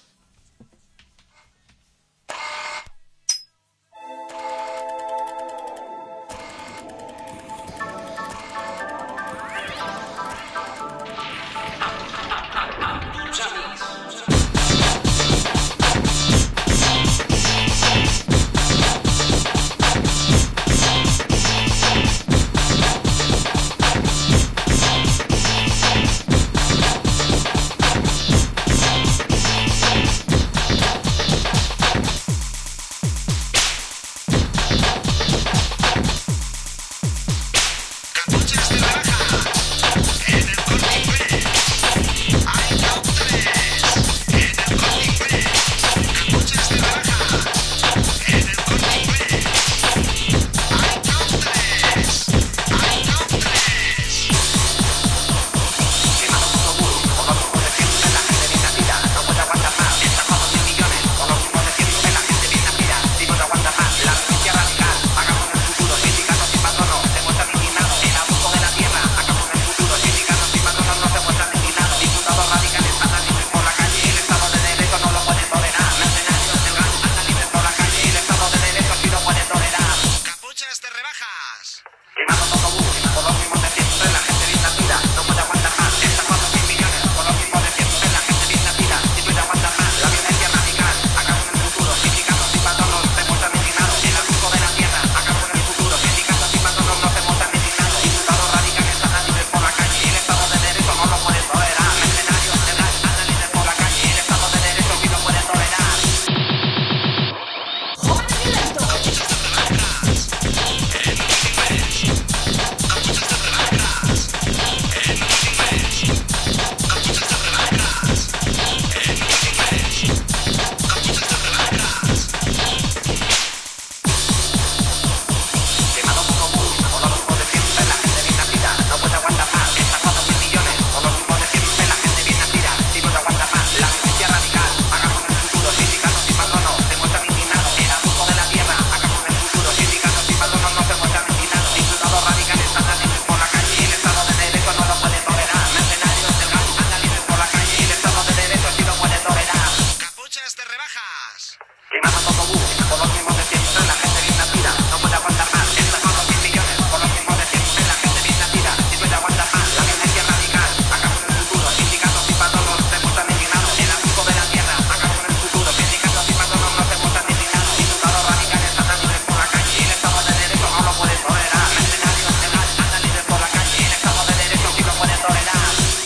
por los mismos de siempre, la gente bien nacida no puede aguantar más. Estos son los cien millones, por los mismos de siempre, la gente bien nacida sí puede aguantar más. La violencia radical acaba con el futuro, sindicatos y patronos se muestran indignados. El abuso de la tierra acaba con el futuro, sindicatos y patronos no se muestran indignados. Diputados radicales andan libres por la calle y el Estado de Derecho no lo puede tolerar. Mercenarios legales andan libres por la calle y el Estado de Derecho sí lo puede tolerar.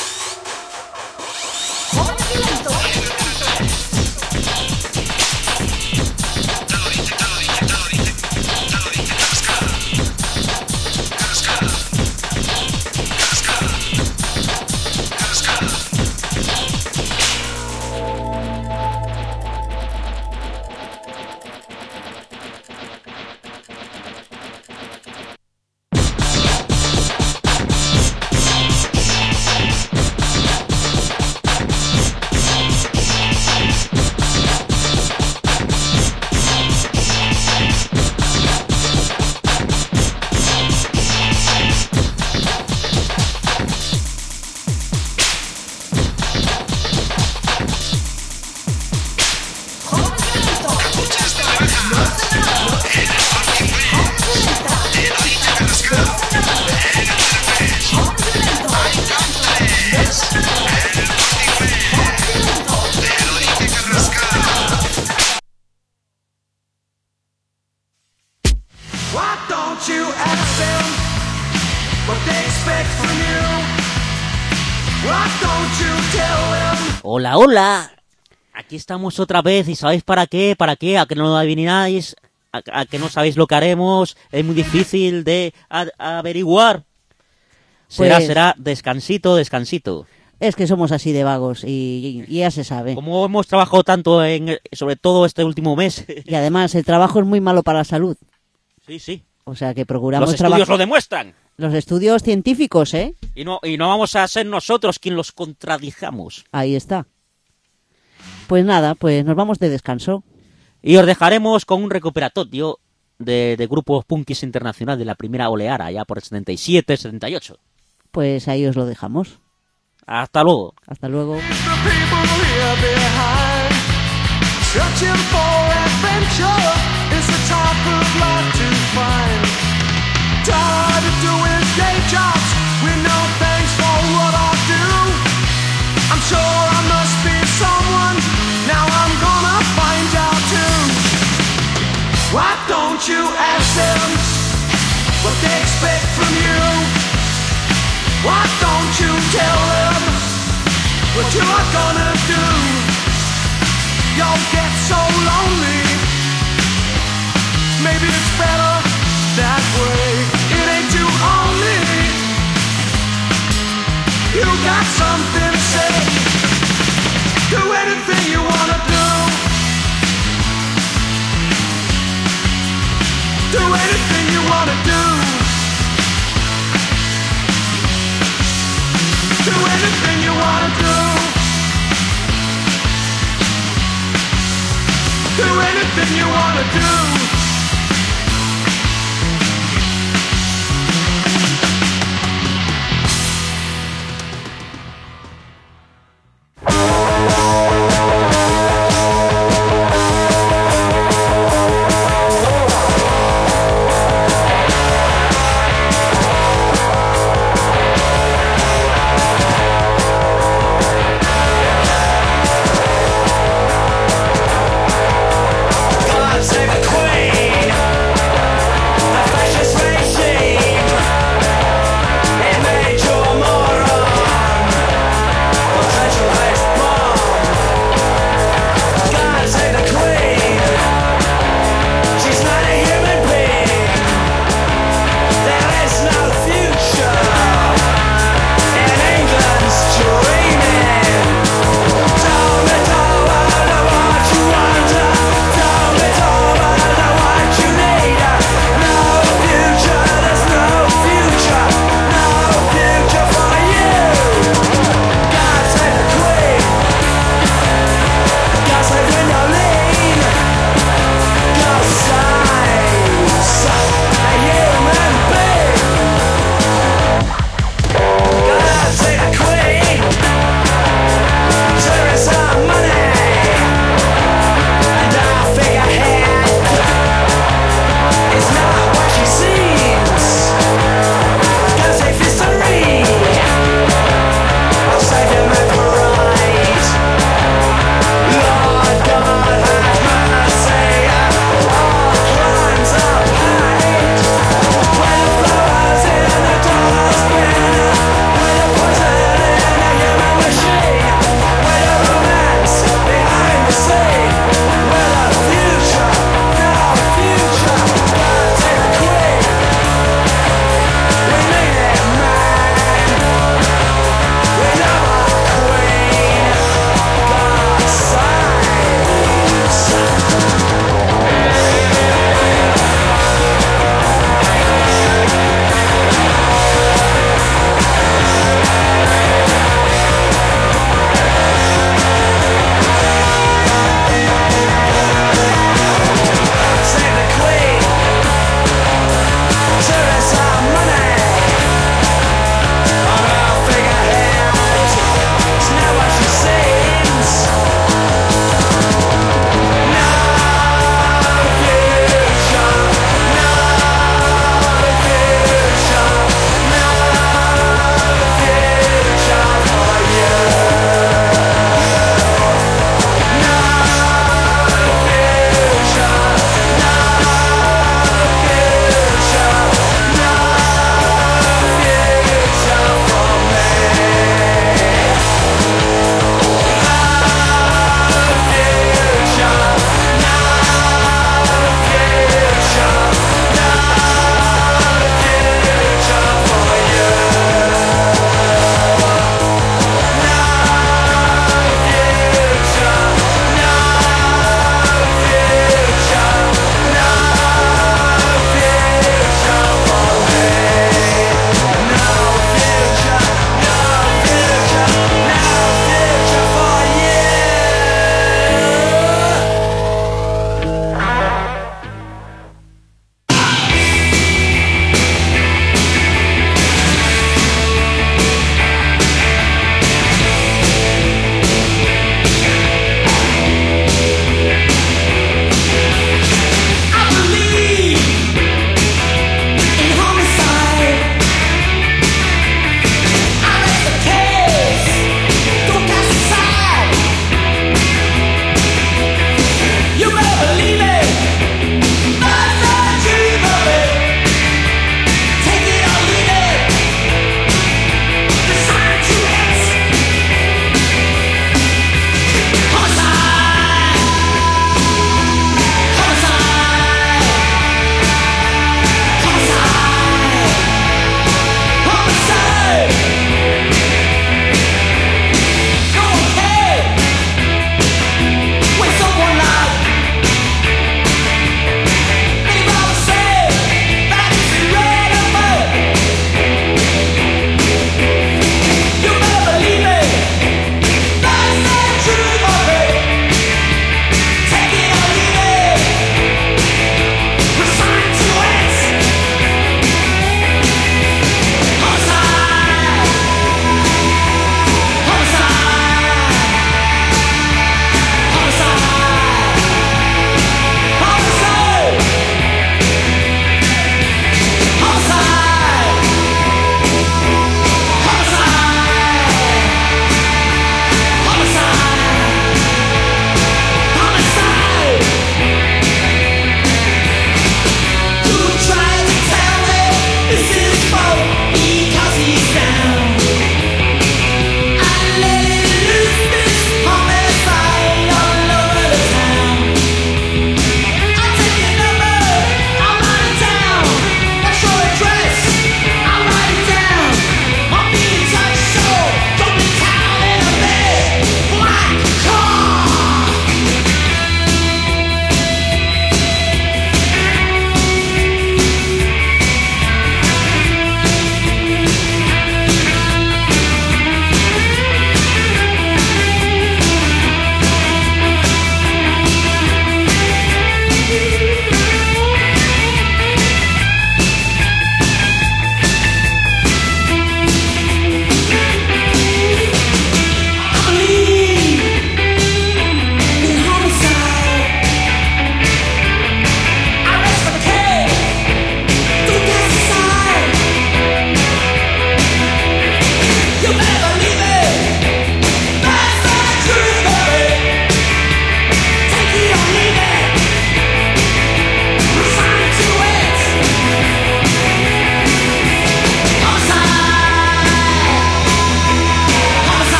Hola, hola. Aquí estamos otra vez y ¿sabéis para qué? ¿Para qué? ¿A que no lo adivináis? ¿A, a que no sabéis lo que haremos? Es muy difícil de a- averiguar. Será, Pues- será descansito, descansito. Es que somos así de vagos y, y ya se sabe. Como hemos trabajado tanto en, sobre todo este último mes. Y además el trabajo es muy malo para la salud. Sí, sí. O sea que procuramos Los estudios trabajar. lo demuestran. Los estudios científicos, ¿eh? Y no, y no vamos a ser nosotros quien los contradijamos. Ahí está. Pues nada, pues nos vamos de descanso. Y os dejaremos con un recuperatorio de, de grupos punkis internacional de la primera oleada, ya por el setenta y siete, setenta y ocho. Pues ahí os lo dejamos. Hasta luego. Hasta luego. The people here behind, searching for adventure is the type of life to find. Tired of doing day jobs with no thanks for what I do. I'm sure I must be someone, now I'm gonna find out too. Why don't you ask them what they expect from you? Why don't you tell them what you are gonna do? You'll get so lonely. Maybe it's better that way. It ain't too only. You got something to say. Do anything you wanna do. Do anything you wanna do. Do anything you wanna do. Do anything you wanna do. God save the Queen!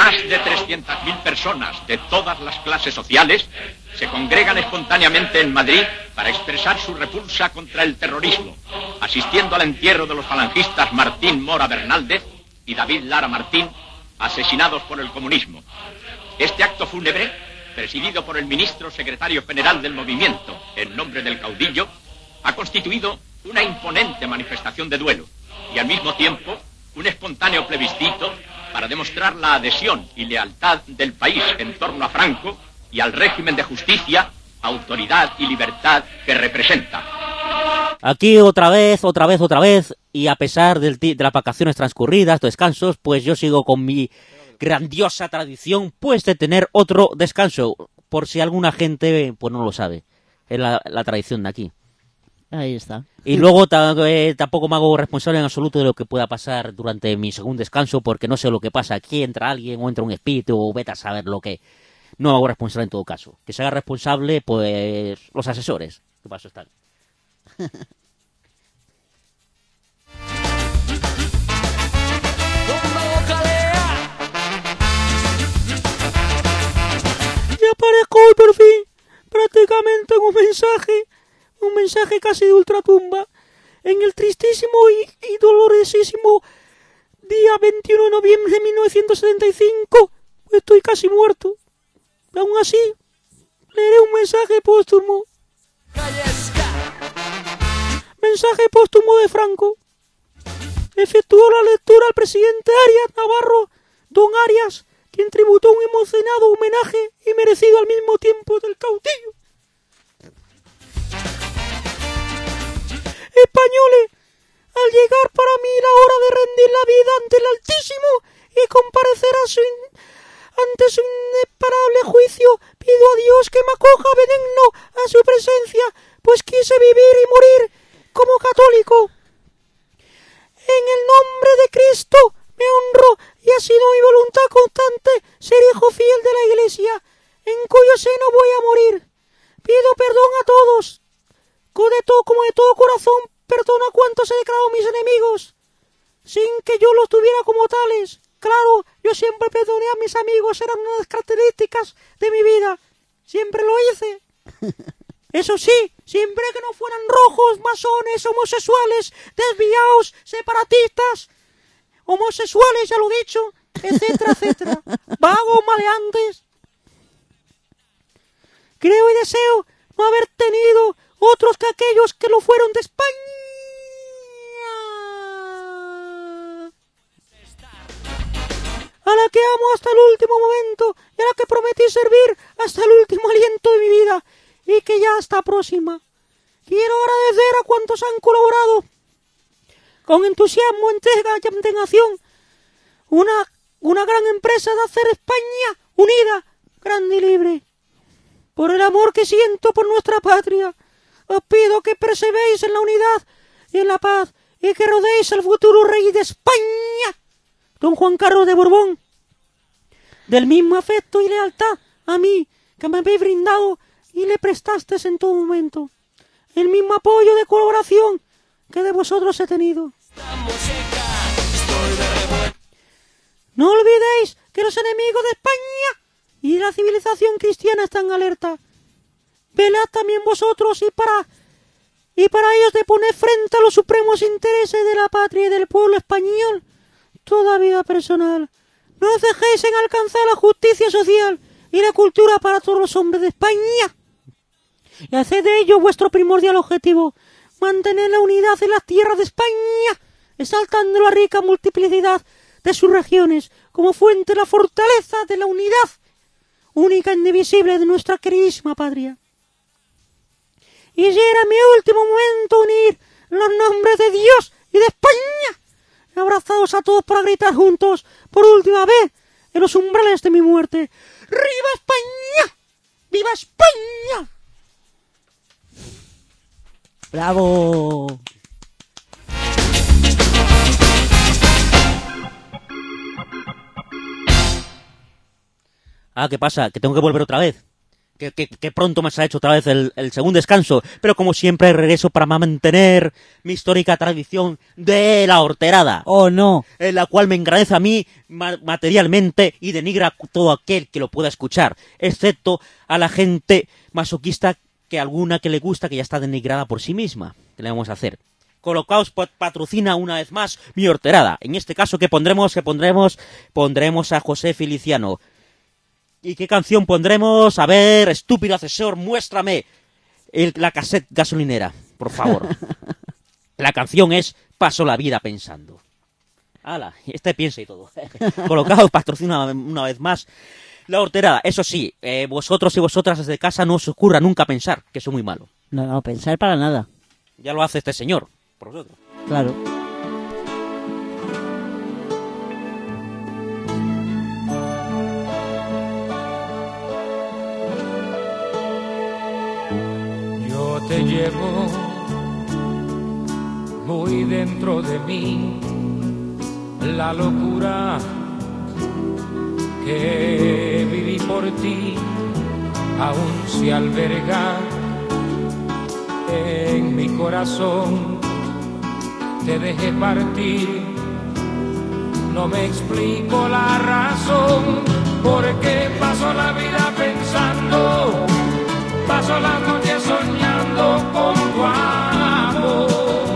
Más de trescientas mil personas de todas las clases sociales se congregan espontáneamente en Madrid para expresar su repulsa contra el terrorismo, asistiendo al entierro de los falangistas Martín Mora Bernaldez y David Lara Martín, asesinados por el comunismo. Este acto fúnebre, presidido por el ministro secretario general del movimiento, en nombre del caudillo, ha constituido una imponente manifestación de duelo y al mismo tiempo un espontáneo plebiscito para demostrar la adhesión y lealtad del país en torno a Franco y al régimen de justicia, autoridad y libertad que representa. Aquí otra vez, otra vez, otra vez, y a pesar del ti- de las vacaciones transcurridas, descansos, pues yo sigo con mi grandiosa tradición, pues de tener otro descanso, por si alguna gente pues no lo sabe. Es la, la tradición de aquí. Ahí está. Y luego ta- eh, tampoco me hago responsable en absoluto de lo que pueda pasar durante mi segundo descanso, porque no sé lo que pasa. Aquí entra alguien o entra un espíritu o vete a saber lo que... No me hago responsable en todo caso. Que se haga responsable, pues, los asesores. ¿Qué paso están? Y aparezco hoy por fin, prácticamente en un mensaje, un mensaje casi de ultratumba, en el tristísimo y, y dolorosísimo día veintiuno de noviembre de mil novecientos setenta y cinco. Estoy casi muerto. Aún así, leeré un mensaje póstumo. Mensaje póstumo de Franco. Efectuó la lectura al presidente Arias Navarro, don Arias, quien tributó un emocionado homenaje y merecido al mismo tiempo del caudillo. Españoles, al llegar para mí la hora de rendir la vida ante el Altísimo y comparecer a su in- ante su inesperable juicio, pido a Dios que me acoja benigno a su presencia, pues quise vivir y morir como católico. En el nombre de Cristo me honro y ha sido mi voluntad constante ser hijo fiel de la Iglesia, en cuyo seno voy a morir. Pido perdón a todos, de todo, como de todo corazón, perdono a cuantos he declarado mis enemigos, sin que yo los tuviera como tales. Claro, yo siempre perdoné a mis amigos, eran una de las características de mi vida. Siempre lo hice. Eso sí, siempre que no fueran rojos, masones, homosexuales, desviados, separatistas, homosexuales, ya lo he dicho, etcétera, etcétera. Vagos, maleantes. Creo y deseo no haber tenido otros que aquellos que lo fueron de España. A la que amo hasta el último momento y a la que prometí servir hasta el último aliento de mi vida y que ya está próxima. Quiero agradecer a cuantos han colaborado con entusiasmo, entrega y abnegación. Una, una gran empresa de hacer España unida, grande y libre. Por el amor que siento por nuestra patria, os pido que persevéis en la unidad y en la paz y que rodéis al futuro rey de España, don Juan Carlos de Borbón, del mismo afecto y lealtad a mí que me habéis brindado y le prestasteis en todo momento, el mismo apoyo de colaboración que de vosotros he tenido. No olvidéis que los enemigos de España y de la civilización cristiana están alerta. Velad también vosotros y para y para ellos de poner frente a los supremos intereses de la patria y del pueblo español toda vida personal. No os dejéis en alcanzar la justicia social y la cultura para todos los hombres de España. Y haced de ello vuestro primordial objetivo, mantener la unidad en las tierras de España, exaltando la rica multiplicidad de sus regiones como fuente de la fortaleza de la unidad única e indivisible de nuestra queridísima patria. Y ya era mi último momento unir los nombres de Dios y de España, abrazados a todos para gritar juntos, por última vez, en los umbrales de mi muerte: ¡Viva España! ¡Viva España! ¡Bravo! Ah, ¿qué pasa? ¿Que tengo que volver otra vez? que, que, que pronto me se ha hecho otra vez el, el segundo descanso, pero como siempre regreso para mantener mi histórica tradición de la horterada. ¡Oh, no! En la cual me engrandece a mí ma- materialmente y denigra a todo aquel que lo pueda escuchar, excepto a la gente masoquista, que alguna que le gusta, que ya está denigrada por sí misma. ¿Qué le vamos a hacer? Colocaos patrocina una vez más mi horterada. En este caso, ¿qué pondremos? ¿Qué pondremos? Pondremos a José Feliciano. ¿Y qué canción pondremos? A ver, estúpido asesor, muéstrame el, la cassette gasolinera, por favor. La canción es Paso la vida pensando. ¡Hala! Este piensa y todo. Colocaos patrocina una vez más la horterada. Eso sí, eh, vosotros y vosotras desde casa no os ocurra nunca pensar, que eso es muy malo. No, no, pensar para nada. Ya lo hace este señor, por vosotros. Claro. Yo te llevo muy dentro de mí, la locura que viví por ti aún se alberga en mi corazón. Te dejé partir, no me explico la razón, porque paso la vida pensando, paso las noches soñando con tu amor.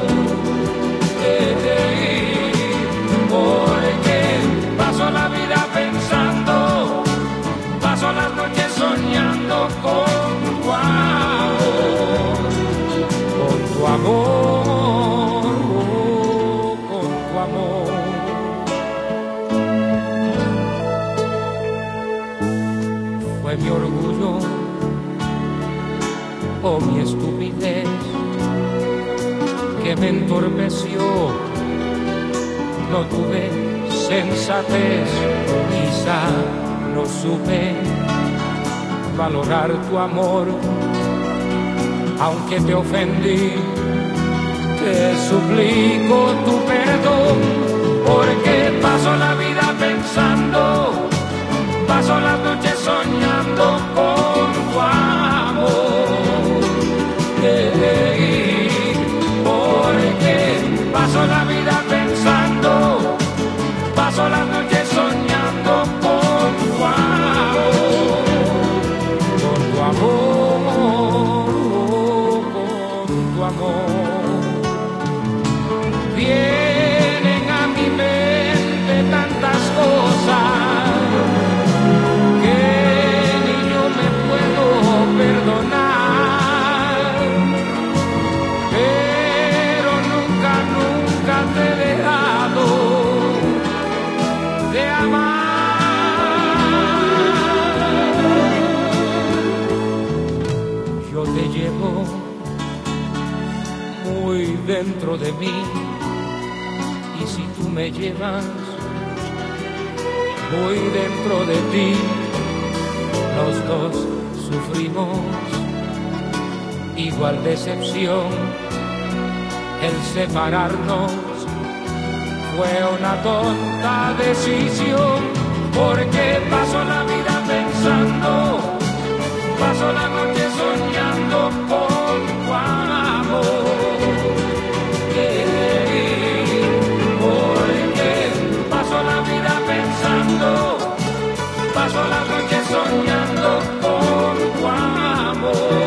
Porque paso la vida pensando, paso las noches soñando con tu amor, con tu amor, con tu amor. Fue mi orgullo o mi estupidez que me entorpeció. No tuve sensatez, quizá no supe valorar tu amor. Aunque te ofendí, te suplico tu perdón, porque paso la vida pensando, paso las noches soñando con tu amor. Porque paso la vida pensando, paso las noches soñando con tu amor, con tu amor, con tu amor. Vienen a mi mente tantas cosas que ni yo me puedo perdonar. Te he dejado de amar. Yo te llevo muy dentro de mí, y si tú me llevas muy dentro de ti, los dos sufrimos igual decepción. El separarnos fue una tonta decisión, porque paso la vida pensando, paso la noche soñando con tu amor. Porque paso la vida pensando, paso la noche soñando con tu amor.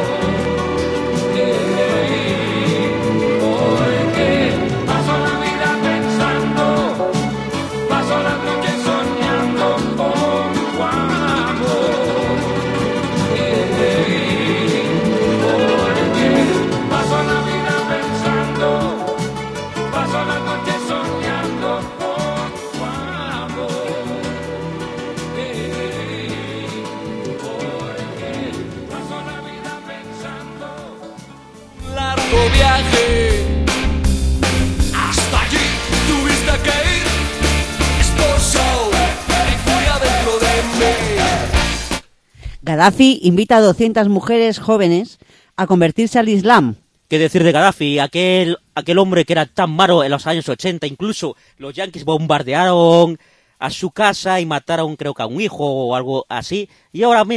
Viaje hasta allí tuviste que ir, esposo, y furia dentro de mí. Gaddafi invita a doscientas mujeres jóvenes a convertirse al Islam. ¿Qué decir de Gaddafi? Aquel, aquel hombre que era tan malo en los años ochenta, incluso los yanquis bombardearon a su casa y mataron, creo que a un hijo o algo así, y ahora mira,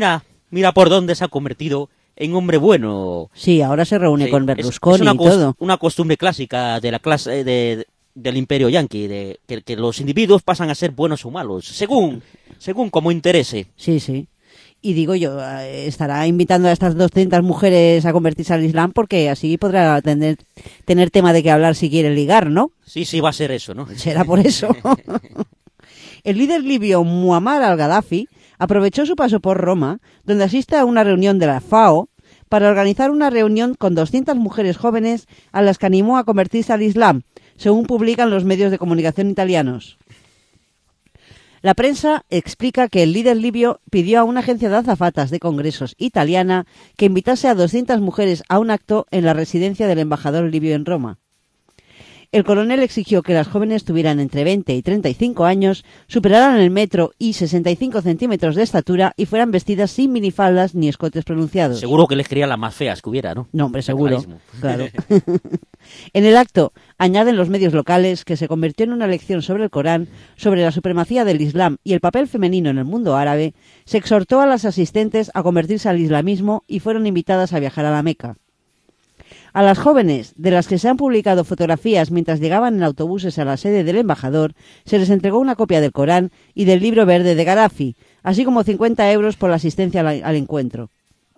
Mira por dónde se ha convertido en hombre bueno. Sí, ahora se reúne Sí, con es- Berlusconi es una y cos- todo. una costumbre clásica de la clase de, del imperio yanqui, de que, que los individuos pasan a ser buenos o malos, según, según como interese. Sí, sí. Y digo yo, eh, estará invitando a estas doscientas mujeres a convertirse al Islam porque así podrá tener, tener tema de qué hablar si quiere ligar, ¿no? Sí, sí, va a ser eso, ¿no? Será por eso. El líder libio Muammar al-Gaddafi aprovechó su paso por Roma, donde asiste a una reunión de la FAO, para organizar una reunión con doscientas mujeres jóvenes a las que animó a convertirse al Islam, según publican los medios de comunicación italianos. La prensa explica que el líder libio pidió a una agencia de azafatas de congresos italiana que invitase a doscientas mujeres a un acto en la residencia del embajador libio en Roma. El coronel exigió que las jóvenes tuvieran entre veinte y treinta y cinco años, superaran el metro y sesenta y cinco centímetros de estatura y fueran vestidas sin minifaldas ni escotes pronunciados. Seguro que elegiría las más feas que hubiera, ¿no? No, hombre, Está seguro. clarísimo. Claro. En el acto, añaden los medios locales que se convirtió en una lección sobre el Corán, sobre la supremacía del Islam y el papel femenino en el mundo árabe. Se exhortó a las asistentes a convertirse al islamismo y fueron invitadas a viajar a la Meca. A las jóvenes, de las que se han publicado fotografías mientras llegaban en autobuses a la sede del embajador, se les entregó una copia del Corán y del libro verde de Gaddafi, así como cincuenta euros por la asistencia al, al encuentro.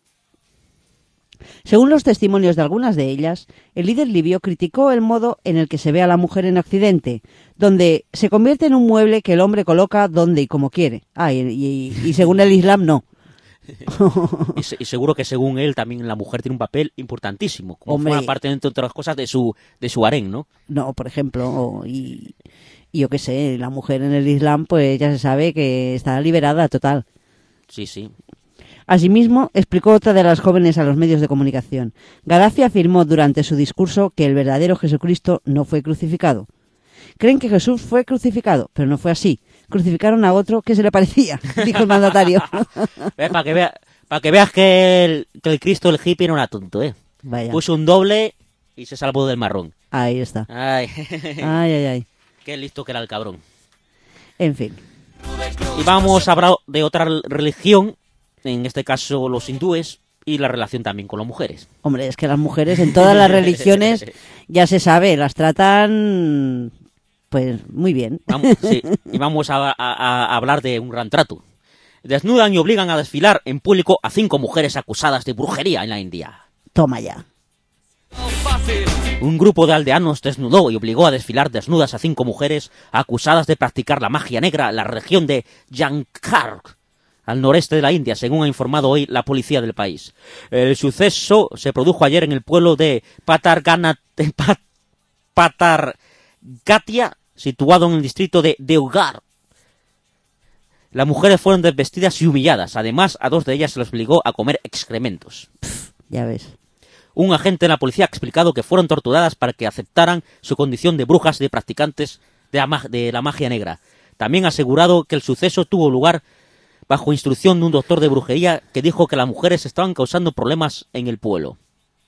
Según los testimonios de algunas de ellas, el líder libio criticó el modo en el que se ve a la mujer en Occidente, donde se convierte en un mueble que el hombre coloca donde y como quiere. Ah, y, y, y según el Islam, no. Y, se- y seguro que según él también la mujer tiene un papel importantísimo, como Hombre. forma parte, entre otras cosas, de su, de su harén, ¿no? No, por ejemplo, o- y, y yo qué sé, la mujer en el Islam, pues ya se sabe que está liberada total. Sí, sí. Asimismo, explicó otra de las jóvenes a los medios de comunicación. Gaddafi afirmó durante su discurso que el verdadero Jesucristo no fue crucificado. Creen que Jesús fue crucificado, pero no fue así. Crucificaron a otro que se le parecía, dijo el mandatario. Para que, vea, para que veas que el, que el Cristo el hippie no era tonto, ¿eh? Vaya, Puso un doble y se salvó del marrón. ahí está. Ay, Ay, ay, ay. qué listo que era el cabrón. En fin. Y vamos a hablar de otra religión, en este caso los hindúes, y la relación también con las mujeres. Hombre, es que las mujeres en todas las religiones, ya se sabe, las tratan pues muy bien. Vamos, sí, y vamos a, a- a hablar de un gran trato. Desnudan y obligan a desfilar en público a cinco mujeres acusadas de brujería en la India. Toma ya. Un grupo de aldeanos desnudó y obligó a desfilar desnudas a cinco mujeres acusadas de practicar la magia negra en la región de Jharkhand, al noreste de la India, según ha informado hoy la policía del país. El suceso se produjo ayer en el pueblo de Patargana- Pat- Patargatia, situado en el distrito de Deoghar. Las mujeres fueron desvestidas y humilladas. Además, a dos de ellas se les obligó a comer excrementos. Ya ves. Un agente de la policía ha explicado que fueron torturadas para que aceptaran su condición de brujas y de practicantes de la, mag- de la magia negra. También ha asegurado que el suceso tuvo lugar bajo instrucción de un doctor de brujería que dijo que las mujeres estaban causando problemas en el pueblo.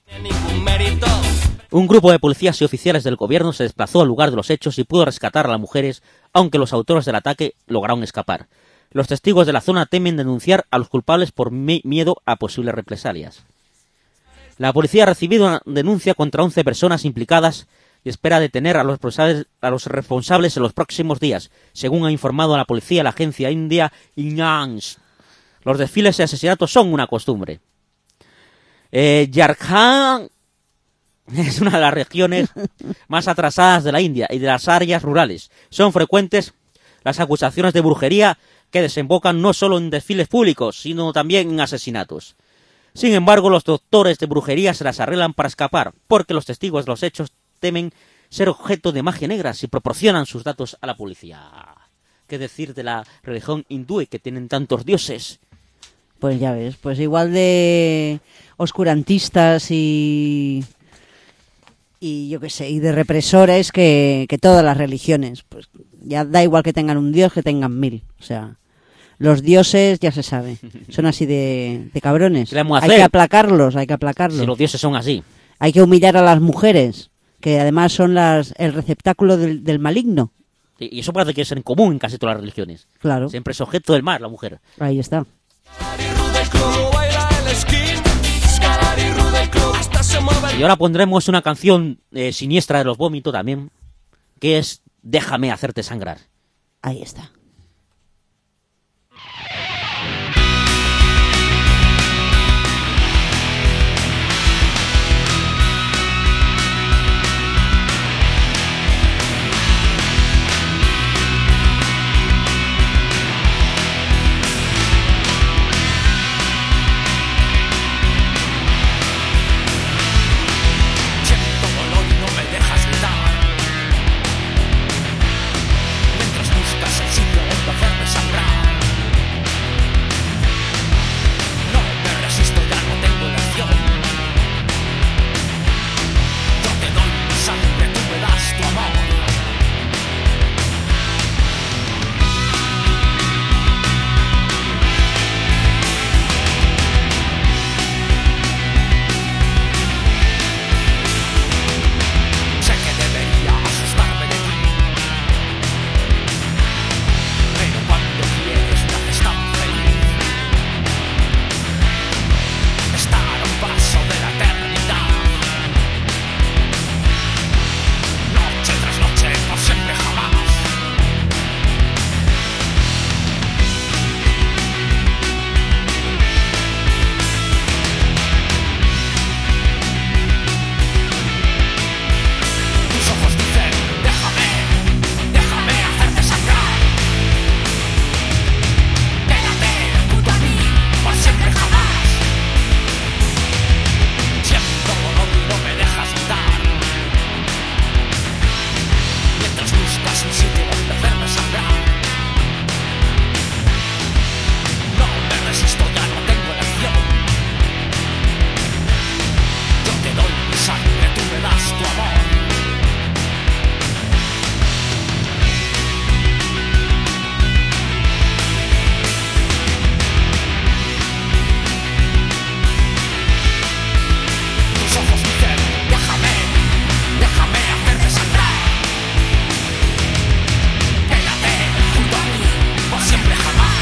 Un grupo de policías y oficiales del gobierno se desplazó al lugar de los hechos y pudo rescatar a las mujeres, aunque los autores del ataque lograron escapar. Los testigos de la zona temen denunciar a los culpables por mi- miedo a posibles represalias. La policía ha recibido una denuncia contra once personas implicadas y espera detener a los responsables, a los responsables en los próximos días, según ha informado a la policía la agencia india I N A N S. Los desfiles y asesinatos son una costumbre. Eh, Jharkhand es una de las regiones más atrasadas de la India y de las áreas rurales. Son frecuentes las acusaciones de brujería que desembocan no solo en desfiles públicos, sino también en asesinatos. Sin embargo, los doctores de brujería se las arreglan para escapar, porque los testigos de los hechos temen ser objeto de magia negra si proporcionan sus datos a la policía. ¿Qué decir de la religión hindú que tienen tantos dioses? Pues ya ves, pues igual de oscurantistas y y yo qué sé, y de represores que, que todas las religiones. Pues ya da igual que tengan un dios que tengan mil. O sea, los dioses ya se sabe, son así de, de cabrones. ¿Qué le vamos a Hay hacer? que aplacarlos, hay que aplacarlos. Si los dioses son así. Hay que humillar a las mujeres, que además son las el receptáculo del, del maligno. Y eso parece que es en común en casi todas las religiones. Claro, Siempre es objeto del mal la mujer. ahí está. Party Rude Club, como baila el skin. Scalari Rude Club, hasta se mueve. Y ahora pondremos una canción eh, siniestra de los Vómito también, que es Déjame hacerte sangrar. Ahí está. Siento dolor y no me dejas gritar. Mientras buscas el sitio donde hacerme sangrar. No me resisto, ya no tengo elección. Yo te doy mi sangre, tú me das tu amor. Sé que debería asustarme de ti, pero cuando quieres me haces tan feliz. Estar a un paso de la eternidad, noche tras noche, por siempre jamás. Tus ojos dicen, déjame, déjame hacerte sangrar. Quédate junto a mí, por siempre jamás. Siento dolor y no me dejas gritar. Mientras buscas un sitio donde hacerme sangrar. No me resisto, ya no tengo elección. Yo te doy mi sangre, tú me das tu amor. Tus ojos dicen, déjame, déjame hacerte sangrar. Quédate junto a mí, por siempre jamás.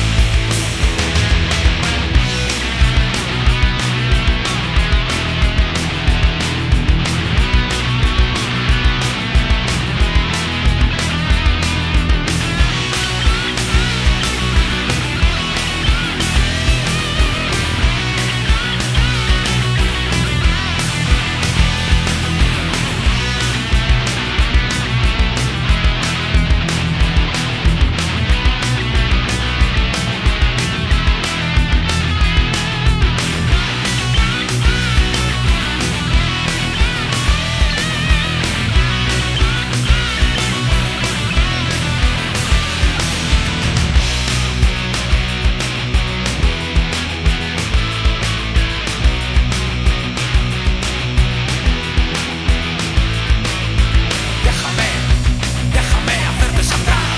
Déjame, déjame hacerte sangrar.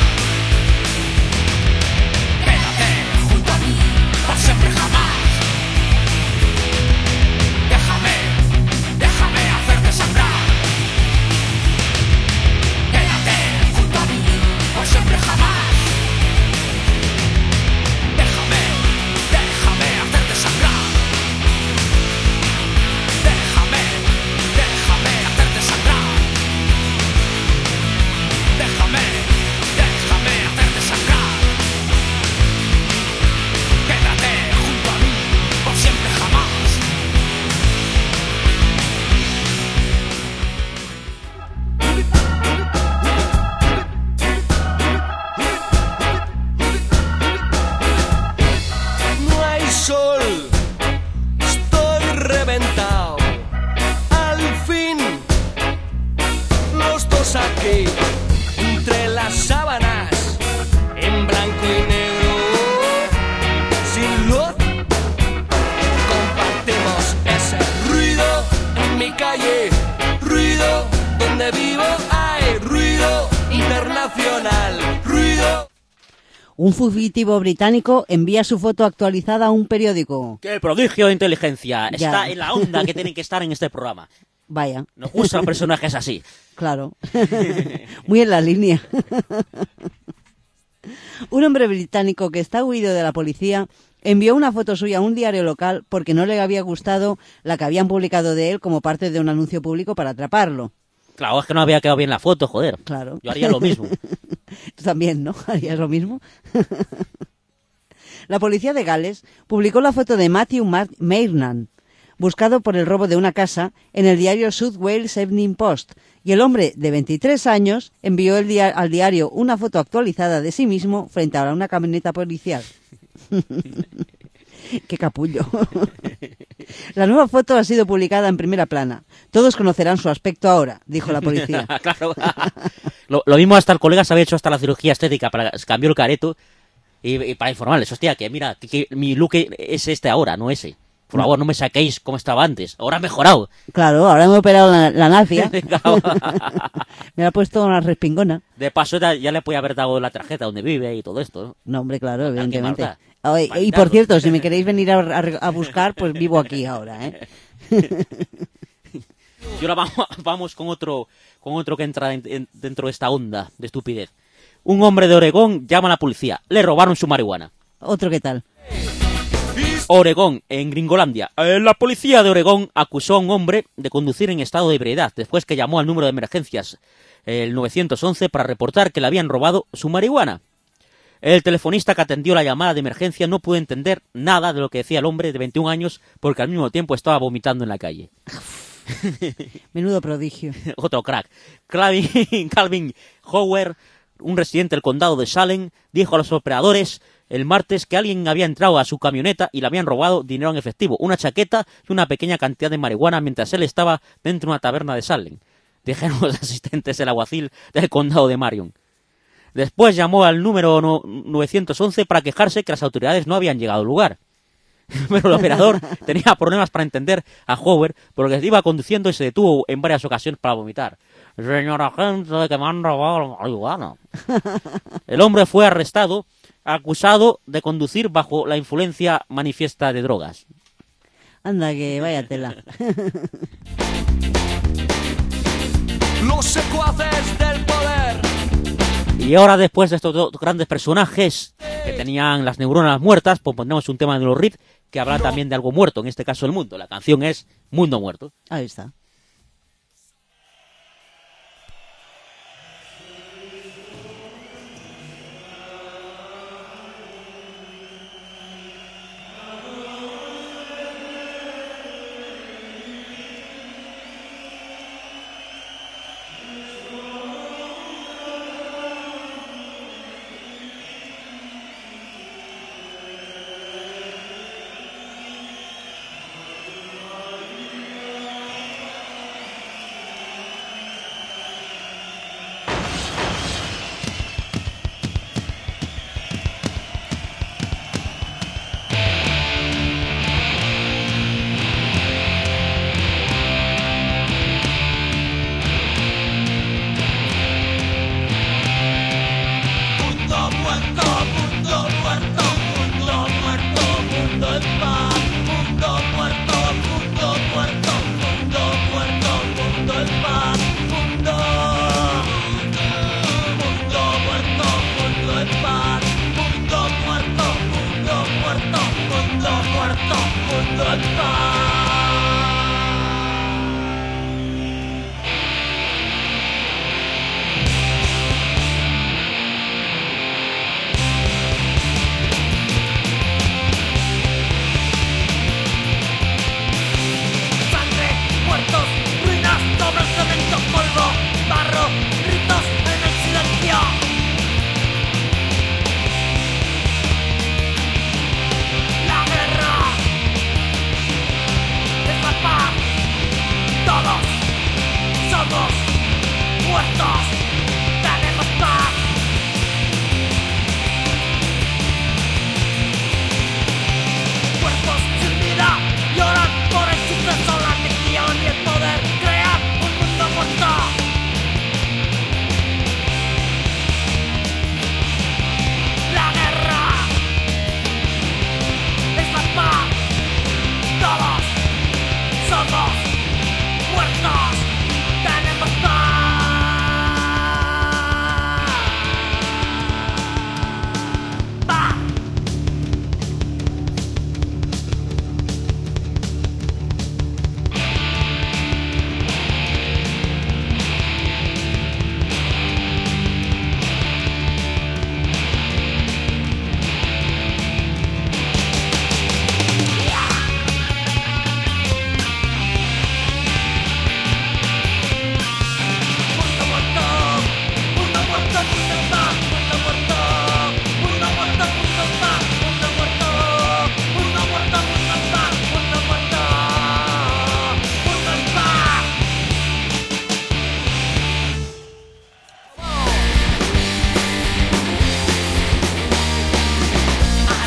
Quédate junto a mí, por siempre jamás. Déjame, déjame hacerte sangrar. Quédate junto a mí, por siempre jamás. Déjame, déjame hacerte sangrar. Déjame, déjame hacerte sangrar. Déjame, déjame hacerte sangrar. Quédate junto a mí, por siempre jamás. No hay sol, estoy reventado. Al fin, los dos aquí, entre las sábanas, en blanco y negro, sin luz, compartimos ese ruido en mi calle, ruido donde vivo hay ruido internacional, ruido. Un fugitivo británico envía su foto actualizada a un periódico. ¡Qué prodigio de inteligencia! Ya. Está en la onda que tienen que estar en este programa. Vaya. Nos gustan personajes así. Claro. Muy en la línea. Un hombre británico que está huido de la policía envió una foto suya a un diario local porque no le había gustado la que habían publicado de él como parte de un anuncio público para atraparlo. Claro, es que no había quedado bien la foto, joder. Claro. Yo haría lo mismo. Tú también, ¿no? ¿Harías lo mismo? La policía de Gales publicó la foto de Matthew Mairnan, buscado por el robo de una casa, en el diario South Wales Evening Post, y el hombre de veintitrés años envió el dia- al diario una foto actualizada de sí mismo frente a una camioneta policial. ¡Qué capullo! La nueva foto ha sido publicada en primera plana. Todos conocerán su aspecto ahora, dijo la policía. Claro. lo, lo mismo hasta el colega se había hecho hasta la cirugía estética, para cambió el careto y, y para informarles, hostia, que mira, que, que mi look es este ahora, no ese. Por favor, no me saquéis como estaba antes. Ahora ha mejorado. Claro, ahora me he operado la, la nafia. Me la he puesto una respingona. De paso, ya, ya le podía haber dado la tarjeta donde vive y todo esto, ¿no? No, hombre, claro, Tal, qué evidentemente. maldad. Ay, y Validarlo. por cierto, si me queréis venir a, a, a buscar, pues vivo aquí ahora, ¿eh? Y ahora vamos, vamos con otro con otro que entra en- en- dentro de esta onda de estupidez. Un hombre de Oregón llama a la policía. Le robaron su marihuana. Otro que tal. Oregón, en Gringolandia. Eh, La policía de Oregón acusó a un hombre de conducir en estado de ebriedad después que llamó al número de emergencias, el nueve once, para reportar que le habían robado su marihuana. El telefonista que atendió la llamada de emergencia no pudo entender nada de lo que decía el hombre de veintiún años porque al mismo tiempo estaba vomitando en la calle. Menudo prodigio. Otro crack. Calvin, Calvin Howard, un residente del condado de Salem, dijo a los operadores el martes que alguien había entrado a su camioneta y le habían robado dinero en efectivo, una chaqueta y una pequeña cantidad de marihuana mientras él estaba dentro de una taberna de Salem, dijeron los asistentes del alguacil del condado de Marion. Después llamó al número no- nueve once para quejarse que las autoridades no habían llegado al lugar. Pero el operador tenía problemas para entender a Howard porque iba conduciendo y se detuvo en varias ocasiones para vomitar. Señor agente, que me han robado la marihuana. El hombre fue arrestado, acusado de conducir bajo la influencia manifiesta de drogas. Anda, que vaya tela. Los secuaces del poder. Y ahora, después de estos dos grandes personajes que tenían las neuronas muertas, pues pondremos un tema de los riffs que habla también de algo muerto, en este caso el mundo. La canción es Mundo Muerto. Ahí está.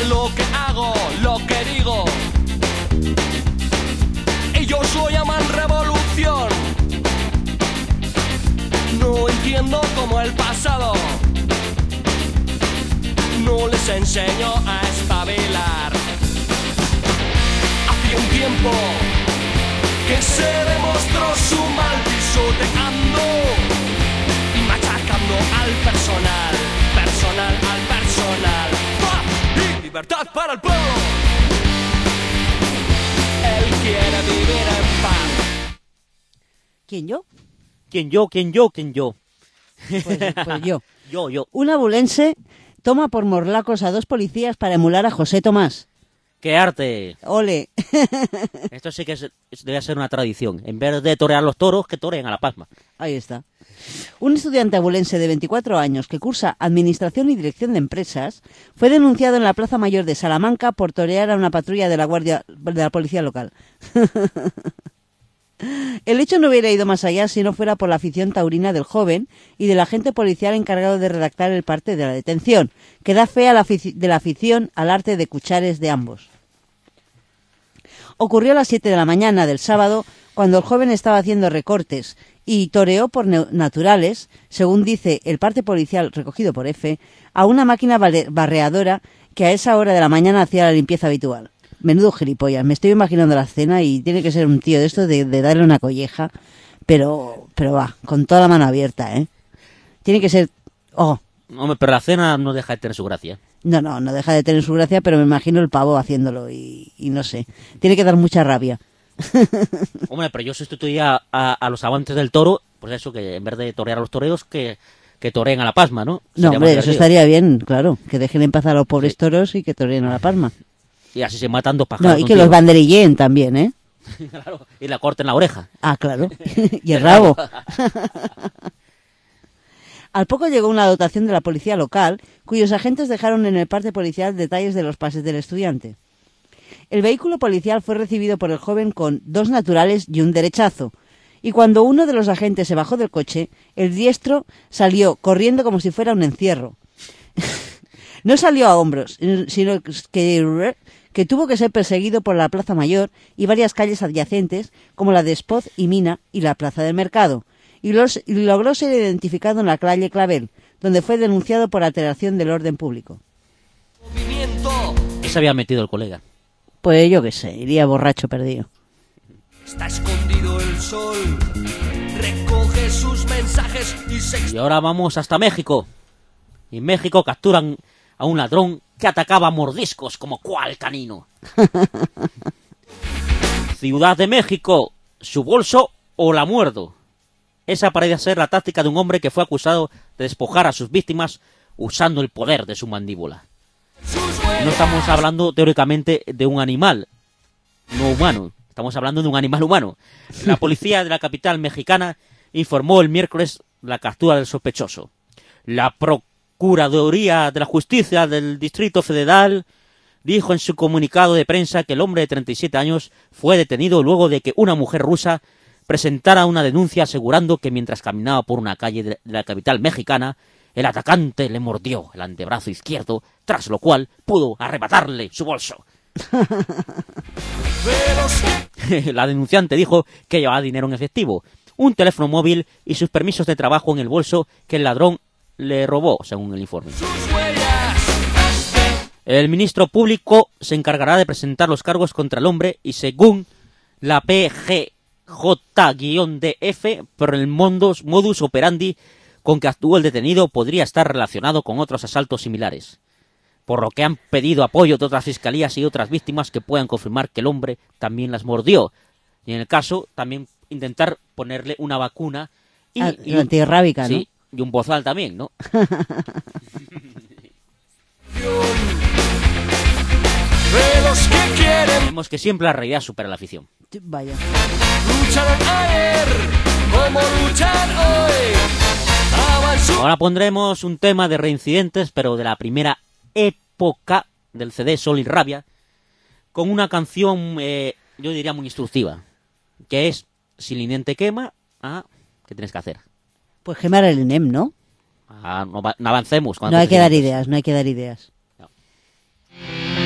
lo que hago, lo que digo. Ellos lo llaman revolución. No entiendo como el pasado no les enseño a espabilar. Hace un tiempo que se demostró su mal pisoteando y machacando al personal, personal al personal. ¡Paz y libertad para el pueblo! Él quiere vivir en paz. ¿Quién, yo? ¿Quién yo? ¿Quién yo? ¿Quién yo? Pues, pues yo. Yo, yo. Un abulense toma por morlacos a dos policías para emular a José Tomás. ¡Qué arte! Ole. Esto sí que es, debe ser una tradición. En vez de torear los toros, que toreen a la Pasma. Ahí está. Un estudiante abulense de veinticuatro años que cursa Administración y Dirección de Empresas fue denunciado en la Plaza Mayor de Salamanca por torear a una patrulla de la Guardia de la Policía Local. El hecho no hubiera ido más allá si no fuera por la afición taurina del joven y del agente policial encargado de redactar el parte de la detención, que da fe a la de la afición al arte de cuchares de ambos. Ocurrió a las siete de la mañana del sábado, cuando el joven estaba haciendo recortes y toreó por naturales, según dice el parte policial recogido por F, a una máquina barreadora que a esa hora de la mañana hacía la limpieza habitual. Menudo gilipollas, me estoy imaginando la escena y tiene que ser un tío de esto de, de darle una colleja, pero pero va, con toda la mano abierta, ¿eh? Tiene que ser... Oh. Hombre, pero la cena no deja de tener su gracia. No, no, no deja de tener su gracia, pero me imagino el pavo haciéndolo y, y no sé. Tiene que dar mucha rabia. Hombre, pero yo sustituía a, a los amantes del toro, pues eso, que en vez de torear a los toreros, que, que toreen a la Pasma, ¿no? No, hombre, eso estaría bien, claro. Que dejen en paz a los pobres sí. toros y que toreen a la Pasma. Y así se matan dos pájaros. No, y que los banderilleen también, ¿eh? Claro, y la corten la oreja. Ah, claro. Y el rabo. Al poco llegó una dotación de la policía local, cuyos agentes dejaron en el parte policial detalles de los pases del estudiante. El vehículo policial fue recibido por el joven con dos naturales y un derechazo, y cuando uno de los agentes se bajó del coche, el diestro salió corriendo como si fuera un encierro. No salió a hombros, sino que, que tuvo que ser perseguido por la Plaza Mayor y varias calles adyacentes, como la de Espoz y Mina y la Plaza del Mercado, y, los, y logró ser identificado en la calle Clavel, donde fue denunciado por alteración del orden público. ¿Qué se había metido el colega? Pues yo qué sé, iría borracho perdido. Está escondido el sol, recoge sus mensajes y se... Y ahora vamos hasta México. Y en México capturan a un ladrón que atacaba a mordiscos como cual canino. Ciudad de México, su bolso o la muerdo. Esa parece ser la táctica de un hombre que fue acusado de despojar a sus víctimas usando el poder de su mandíbula. No estamos hablando teóricamente de un animal no humano, estamos hablando de un animal humano. La policía de la capital mexicana informó el miércoles la captura del sospechoso. La Procuraduría de la Justicia del Distrito Federal dijo en su comunicado de prensa que el hombre de treinta y siete años fue detenido luego de que una mujer rusa presentara una denuncia asegurando que mientras caminaba por una calle de la capital mexicana, el atacante le mordió el antebrazo izquierdo, tras lo cual pudo arrebatarle su bolso. La denunciante dijo que llevaba dinero en efectivo, un teléfono móvil y sus permisos de trabajo en el bolso que el ladrón le robó, según el informe. El ministro público se encargará de presentar los cargos contra el hombre y, según la P G J F, por el modus, modus operandi con que actuó el detenido podría estar relacionado con otros asaltos similares, por lo que han pedido apoyo de otras fiscalías y otras víctimas que puedan confirmar que el hombre también las mordió, y en el caso también intentar ponerle una vacuna y, ah, y antirrábica, ¿no? Sí, y un bozal también, ¿no? Vemos que siempre la realidad supera la ficción. Vaya. Lucharon ayer, como luchan hoy. Ahora pondremos un tema de reincidentes, pero de la primera época del C D Sol y Rabia, con una canción, eh, yo diría muy instructiva, que es, si el INEM te quema, ah, ¿qué tienes que hacer? Pues quemar el INEM, ¿no? Ah, no, no avancemos. No hay que dar ideas, no hay que dar ideas. No.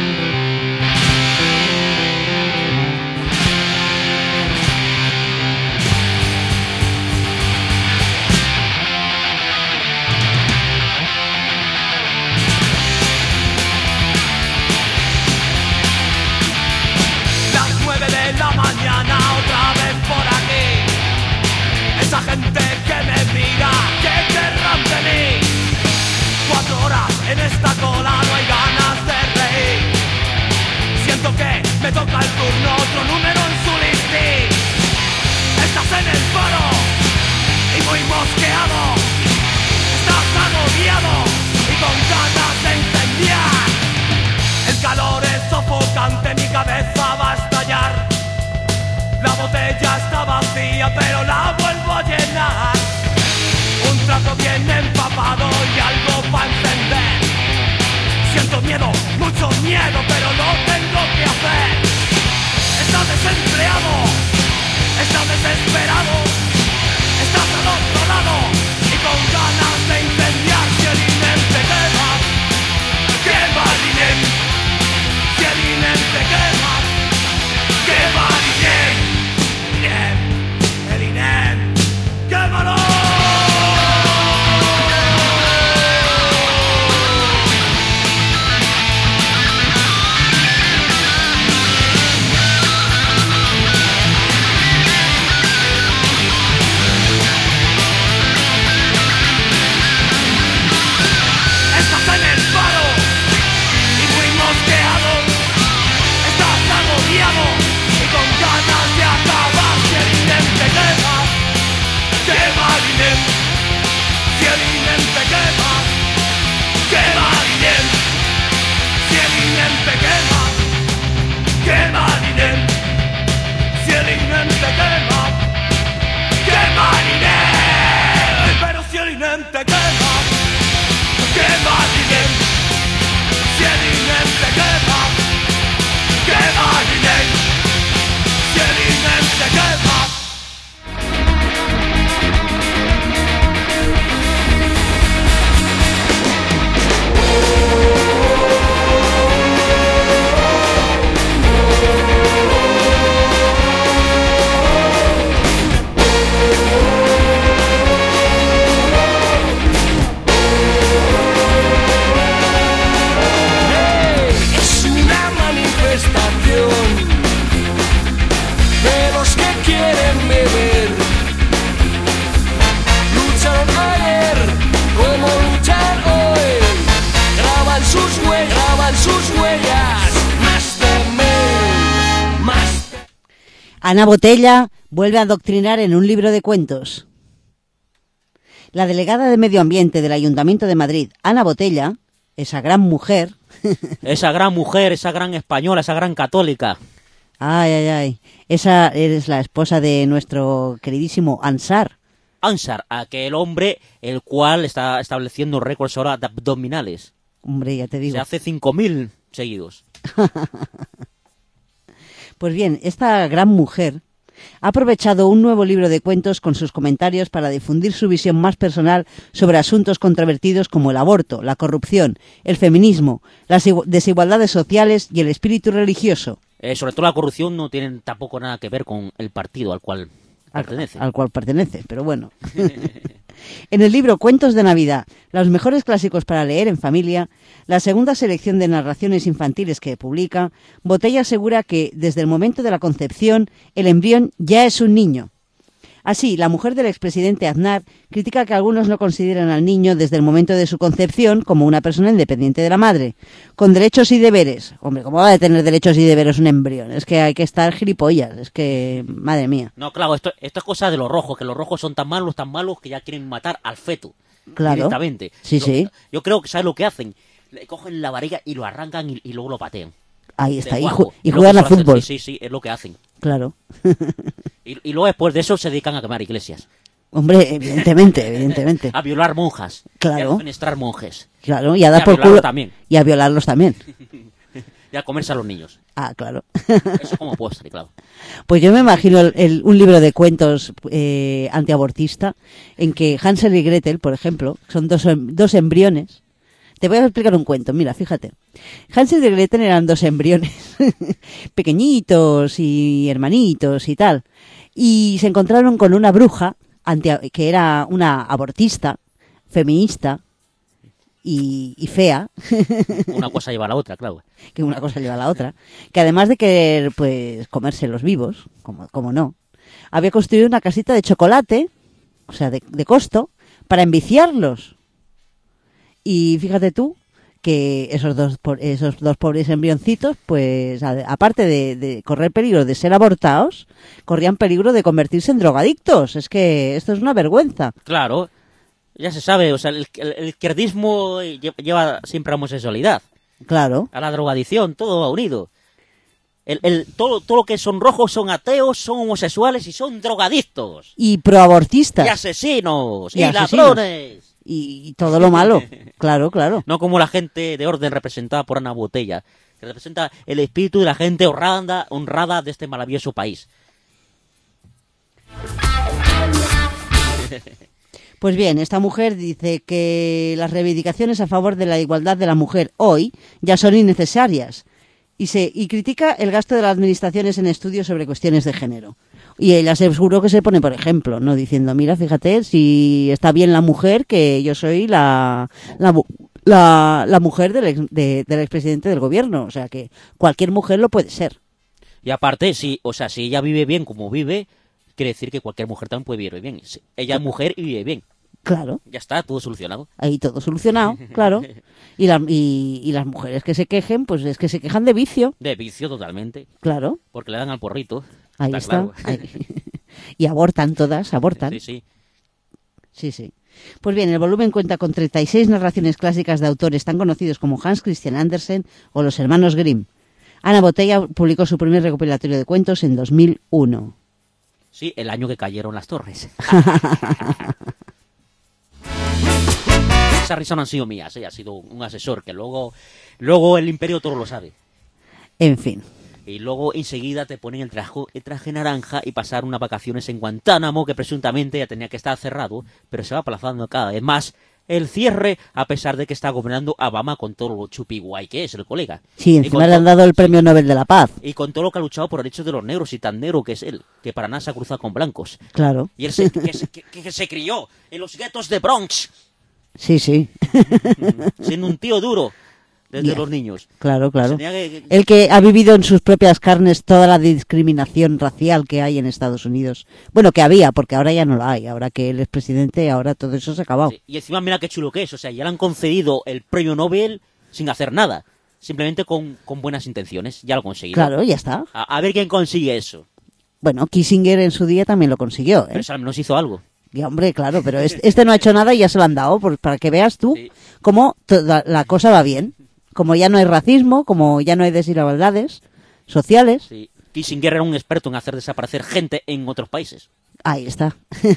esta cola no hay ganas de reír. Siento que me toca el turno, otro número en su listín. Estás en el faro y muy mosqueado. Estás agobiado y con ganas de incendiar. El calor es sofocante, mi cabeza va a estallar. La botella está vacía, pero la vuelvo a llenar. Un trago bien empapado y algo para encender. Siento miedo, mucho miedo, pero lo tengo que hacer. Estás desempleado, estás desesperado, estás al otro lado y con ganas de incendiar. Si el INEM te quema, quema el INEM. Si el INEM te quema, quema el INEM. INEM, el INEM, quémalo. Ana Botella vuelve a adoctrinar en un libro de cuentos. La delegada de Medio Ambiente del Ayuntamiento de Madrid, Ana Botella, esa gran mujer... esa gran mujer, esa gran española, esa gran católica. Ay, ay, ay. Esa eres la esposa de nuestro queridísimo Ansar. Ansar, aquel hombre el cual está estableciendo récords ahora de abdominales. Hombre, ya te digo. Se hace cinco mil seguidos. Pues bien, esta gran mujer ha aprovechado un nuevo libro de cuentos con sus comentarios para difundir su visión más personal sobre asuntos controvertidos como el aborto, la corrupción, el feminismo, las desigualdades sociales y el espíritu religioso. Eh, sobre todo la corrupción no tiene tampoco nada que ver con el partido al cual pertenece. Al, al cual pertenece, pero bueno. En el libro Cuentos de Navidad, los mejores clásicos para leer en familia, la segunda selección de narraciones infantiles que publica, Botella asegura que desde el momento de la concepción el embrión ya es un niño. Así, la mujer del expresidente Aznar critica que algunos no consideran al niño desde el momento de su concepción como una persona independiente de la madre, con derechos y deberes. Hombre, ¿cómo va a tener derechos y deberes un embrión? Es que hay que estar gilipollas, es que, madre mía. No, claro, esto, esto es cosa de los rojos, que los rojos son tan malos, tan malos que ya quieren matar al feto. Claro. Directamente. Sí, yo, sí. Yo creo que ¿sabes lo que hacen? Le cogen la barriga y lo arrancan y, y luego lo patean. Ahí está, y, guapo. ju- y Lo juegan que a suelen fútbol. hacer. Sí, sí, sí, es lo que hacen. Claro. Y, y luego después de eso se dedican a quemar iglesias. Hombre, evidentemente, evidentemente. A violar monjas. Claro. Y a defenestrar monjes. Claro, y a dar Y a por violarlo culo. también. Y a violarlos también. Y a comerse a los niños. Ah, claro. Eso como puede ser, claro. Pues yo me imagino el, el- un libro de cuentos eh, antiabortista en que Hansel y Gretel, por ejemplo, son dos, em- dos embriones. Te voy a explicar un cuento, mira, fíjate. Hansel y Gretel eran dos embriones pequeñitos y hermanitos y tal. Y se encontraron con una bruja anti- que era una abortista, feminista y, y fea. Una cosa lleva a la otra, claro. Que una cosa lleva a la otra, que además de querer pues comérselos vivos, como, como no, había construido una casita de chocolate, o sea, de, de costo, para enviciarlos. Y fíjate tú, que esos dos por- esos dos pobres embrioncitos, pues a- aparte de, de correr peligro de ser abortados, corrían peligro de convertirse en drogadictos. Es que esto es una vergüenza. Claro, ya se sabe, o sea, el, el- el izquierdismo lle- lleva siempre a la homosexualidad, Claro. a la drogadicción, todo va unido. El, el, todo, todo lo que son rojos son ateos, son homosexuales y son drogadictos. Y proabortistas. Y asesinos, y, Y asesinos. ladrones. Y, y todo lo malo. Claro, claro. No como la gente de orden representada por Ana Botella, que representa el espíritu de la gente honrada, honrada de este maravilloso país. Pues bien, esta mujer dice que las reivindicaciones a favor de la igualdad de la mujer hoy ya son innecesarias y se y critica el gasto de las administraciones en estudios sobre cuestiones de género. Y ella seguro que se pone, por ejemplo, no diciendo, mira, fíjate, si está bien la mujer, que yo soy la la, mu- la, la mujer del, ex, de- del expresidente del gobierno, o sea que cualquier mujer lo puede ser. Y aparte, si, o sea, si ella vive bien como vive, quiere decir que cualquier mujer también puede vivir bien. Si ella es mujer y vive bien. Claro. Ya está, todo solucionado. Ahí todo solucionado, claro. Y, la, y, y las mujeres que se quejen, pues es que se quejan de vicio, De vicio totalmente. claro. Porque le dan al porrito. Ahí está. claro. Ahí. Y abortan todas, abortan. Sí, sí. Sí, sí. Pues bien, el volumen cuenta con treinta y seis narraciones clásicas de autores tan conocidos como Hans Christian Andersen o los hermanos Grimm. Ana Botella publicó su primer recopilatorio de cuentos en dos mil uno. Sí, el año que cayeron las torres. Esa risa no han sido mías, ¿eh? Ha sido un asesor que luego, luego el imperio todo lo sabe. En fin. Y luego enseguida te ponen el traje, el traje naranja y pasar unas vacaciones en Guantánamo, que presuntamente ya tenía que estar cerrado, pero se va aplazando cada vez más el cierre, a pesar de que está gobernando Obama con todo lo chupi guay que es el colega. Sí, Y encima con le han to- dado el premio Nobel de la Paz. Y con todo lo que ha luchado por derechos de los negros y tan negro que es él, que para nada se ha cruzado con blancos. Claro. Y él se, que, se- que- que se crió en los guetos de Bronx, Sí, sí. siendo un tío duro desde Bien. los niños. Claro, claro. Se tenía que- El que ha vivido en sus propias carnes toda la discriminación racial que hay en Estados Unidos. Bueno, que había, porque ahora ya no la hay. Ahora que él es presidente, ahora todo eso se ha acabado. Sí, y encima mira qué chulo que es, o sea, ya le han concedido el premio Nobel sin hacer nada, simplemente con, con buenas intenciones, ya lo ha conseguido. Claro, ya está. A, a ver quién consigue eso. Bueno, Kissinger en su día también lo consiguió, ¿eh? Pero eso al menos hizo algo. Y, hombre, claro, pero este, este no ha hecho nada y ya se lo han dado, pues, para que veas tú Sí. cómo toda la cosa va bien. Como ya no hay racismo, como ya no hay desigualdades sociales. Sí. Kissinger era un experto en hacer desaparecer gente en otros países. Ahí está.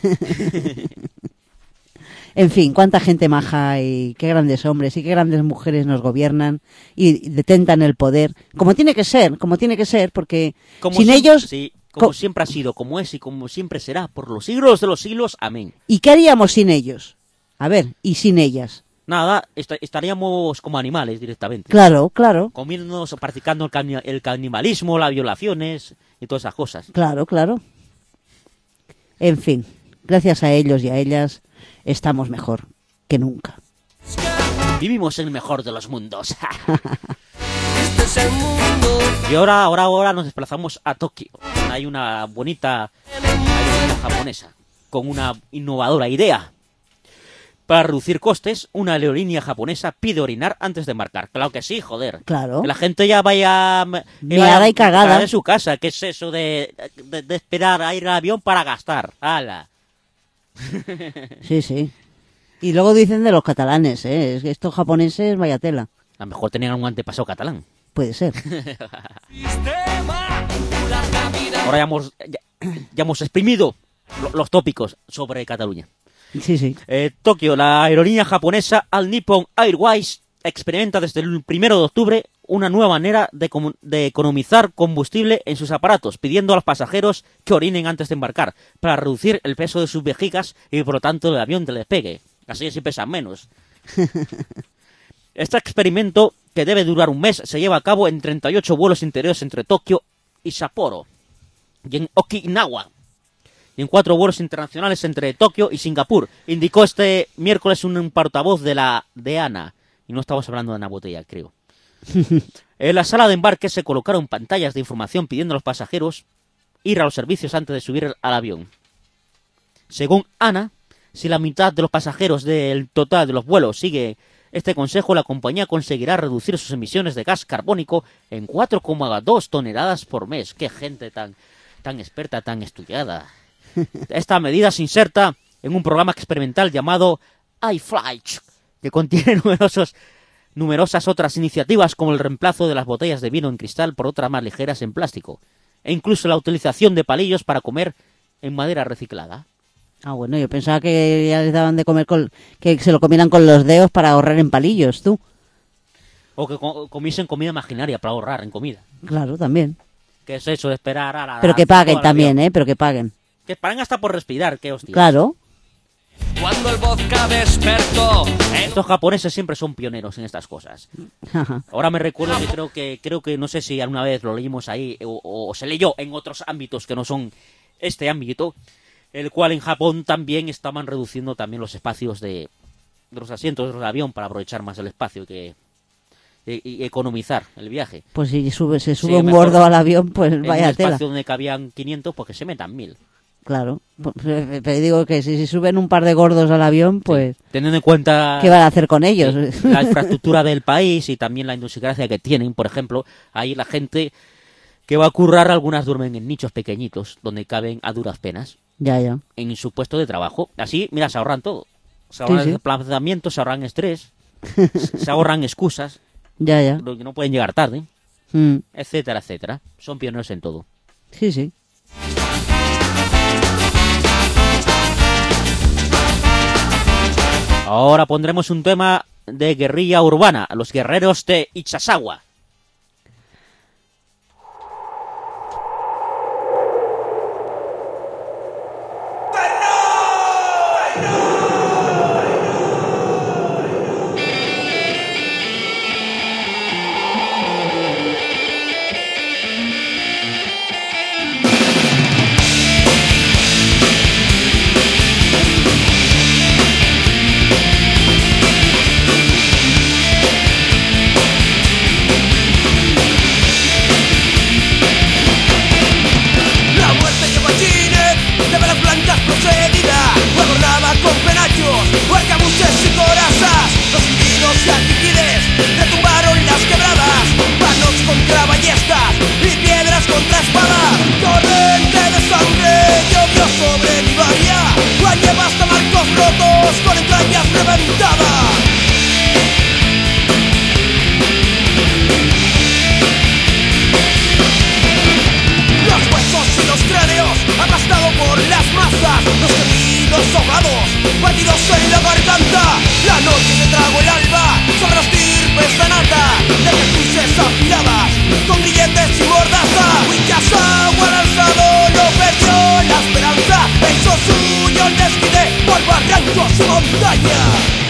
En fin, cuánta gente maja y qué grandes hombres y qué grandes mujeres nos gobiernan y detentan el poder. Como tiene que ser, como tiene que ser, porque Como sin siem- ellos... sí, como co- siempre ha sido, como es y como siempre será, por los siglos de los siglos, amén. ¿Y qué haríamos sin ellos? A ver, y sin ellas. Nada, est- estaríamos como animales directamente. Claro, claro, Comiéndonos, practicando el, cani- el canibalismo, las violaciones y todas esas cosas. claro, claro. En fin, gracias a ellos y a ellas estamos mejor que nunca. Vivimos en el mejor de los mundos. Este es el mundo. Y ahora, ahora, ahora nos desplazamos a Tokio. Hay una bonita aerolínea japonesa con una innovadora idea. Para reducir costes, una aerolínea japonesa pide orinar antes de embarcar. Claro que sí, joder. Claro. Que la gente ya vaya... que Meada vaya y cagada. en su casa. ¿Qué es eso de, de, de esperar a ir al avión para gastar? ¡Hala! Sí, sí. Y luego dicen de los catalanes, ¿eh? Es que estos japoneses, vaya tela. A lo mejor tenían un antepasado catalán. Puede ser. Ahora ya hemos, ya, ya hemos exprimido lo- los tópicos sobre Cataluña. Sí, sí. Eh, Tokio, la aerolínea japonesa All Nippon Airways experimenta desde el primero de octubre una nueva manera de, comu- de economizar combustible en sus aparatos, pidiendo a los pasajeros que orinen antes de embarcar, para reducir el peso de sus vejigas y por lo tanto el avión del despegue. Así así pesan menos. Este experimento, que debe durar un mes, se lleva a cabo en treinta y ocho vuelos interiores entre Tokio y Sapporo, y en Okinawa, y en cuatro vuelos internacionales entre Tokio y Singapur, indicó este miércoles un portavoz de la D E A N A. Y no estamos hablando de Ana Botella, creo. En la sala de embarque se colocaron pantallas de información pidiendo a los pasajeros ir a los servicios antes de subir al avión. Según Ana, si la mitad de los pasajeros del total de los vuelos sigue este consejo, la compañía conseguirá reducir sus emisiones de gas carbónico en cuatro coma dos toneladas por mes. ¡Qué gente tan, tan experta, tan estudiada! Esta medida se inserta en un programa experimental llamado iFly, que contiene numerosos, numerosas otras iniciativas como el reemplazo de las botellas de vino en cristal por otras más ligeras en plástico, e incluso la utilización de palillos para comer en madera reciclada. Ah, bueno, yo pensaba que ya les daban de comer con, que se lo comieran con los dedos para ahorrar en palillos, tú. O que co- comiesen comida imaginaria para ahorrar en comida. Claro, también. ¿Qué es eso de esperar a la... Pero que a- paguen al también, avión? ¿eh? Pero que paguen. Que paguen hasta por respirar, qué hostia. Claro. Cuando el vodka despertó en Estos japoneses siempre son pioneros en estas cosas. Ahora me recuerdo que creo que, creo que no sé si alguna vez lo leímos ahí o, o se leyó en otros ámbitos que no son este ámbito, el cual en Japón también estaban reduciendo también los espacios de, de los asientos del avión para aprovechar más el espacio que y, y economizar el viaje. Pues si sube, se sube Sí, un mejor gordo al avión, pues En vaya un tela. espacio donde cabían quinientos, pues que se metan mil. Claro. Pues, eh, Te digo que si, si suben un par de gordos al avión, pues Teniendo en cuenta ¿qué van a hacer con ellos? sí, la infraestructura del país y también la idiosincrasia que tienen, por ejemplo, ahí la gente que va a currar, algunas duermen en nichos pequeñitos donde caben a duras penas Ya, ya. en su puesto de trabajo. Así, mira, se ahorran todo. Se ahorran Sí, sí. desplazamientos, se ahorran estrés, se ahorran excusas, Ya, ya. lo que no pueden llegar tarde, Mm, etcétera, etcétera. Son pioneros en todo. Sí, sí. Ahora pondremos un tema de guerrilla urbana, los guerreros de Ichasawa. La muerte lleva a Chile, de balas blancas procedida, adornada con penachos, arcabuces y corazas. Los indios y alquiles retumbaron las quebradas, palos contra ballestas y piedras contra espadas. Torrente de sangre llovió sobre mi bahía, guayaba hasta marcos rotos con entrañas reventadas. Los huesos y los cráneos aplastados por las masas, los gemidos ahogados, batidos en la garganta. La noche se tragó el alba sobre las tirpes de nata, de cruces afiladas, con grilletes y mordaza. Ichasawa al alzado no perdió la esperanza, hizo suyo el desquite por barrancos y montañas.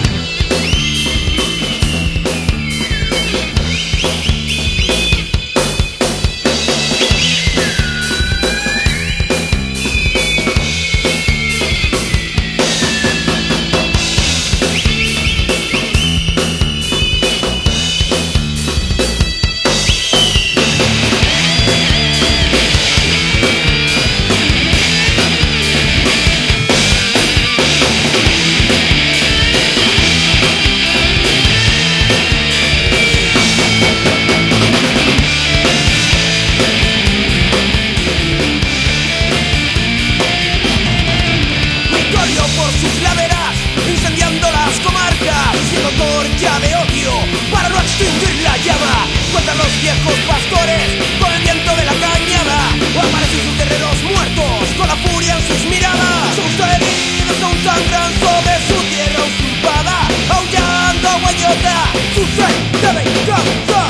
Victorio por sus laderas, incendiando las comarcas, siendo torcha de odio para no extinguir la llama. Cuentan los viejos pastores con el viento de la cañada, aparecen sus guerreros muertos con la furia en sus miradas. Sus heridos aún sangran sobre su tierra usurpada, aullando guayota su sed de venganza.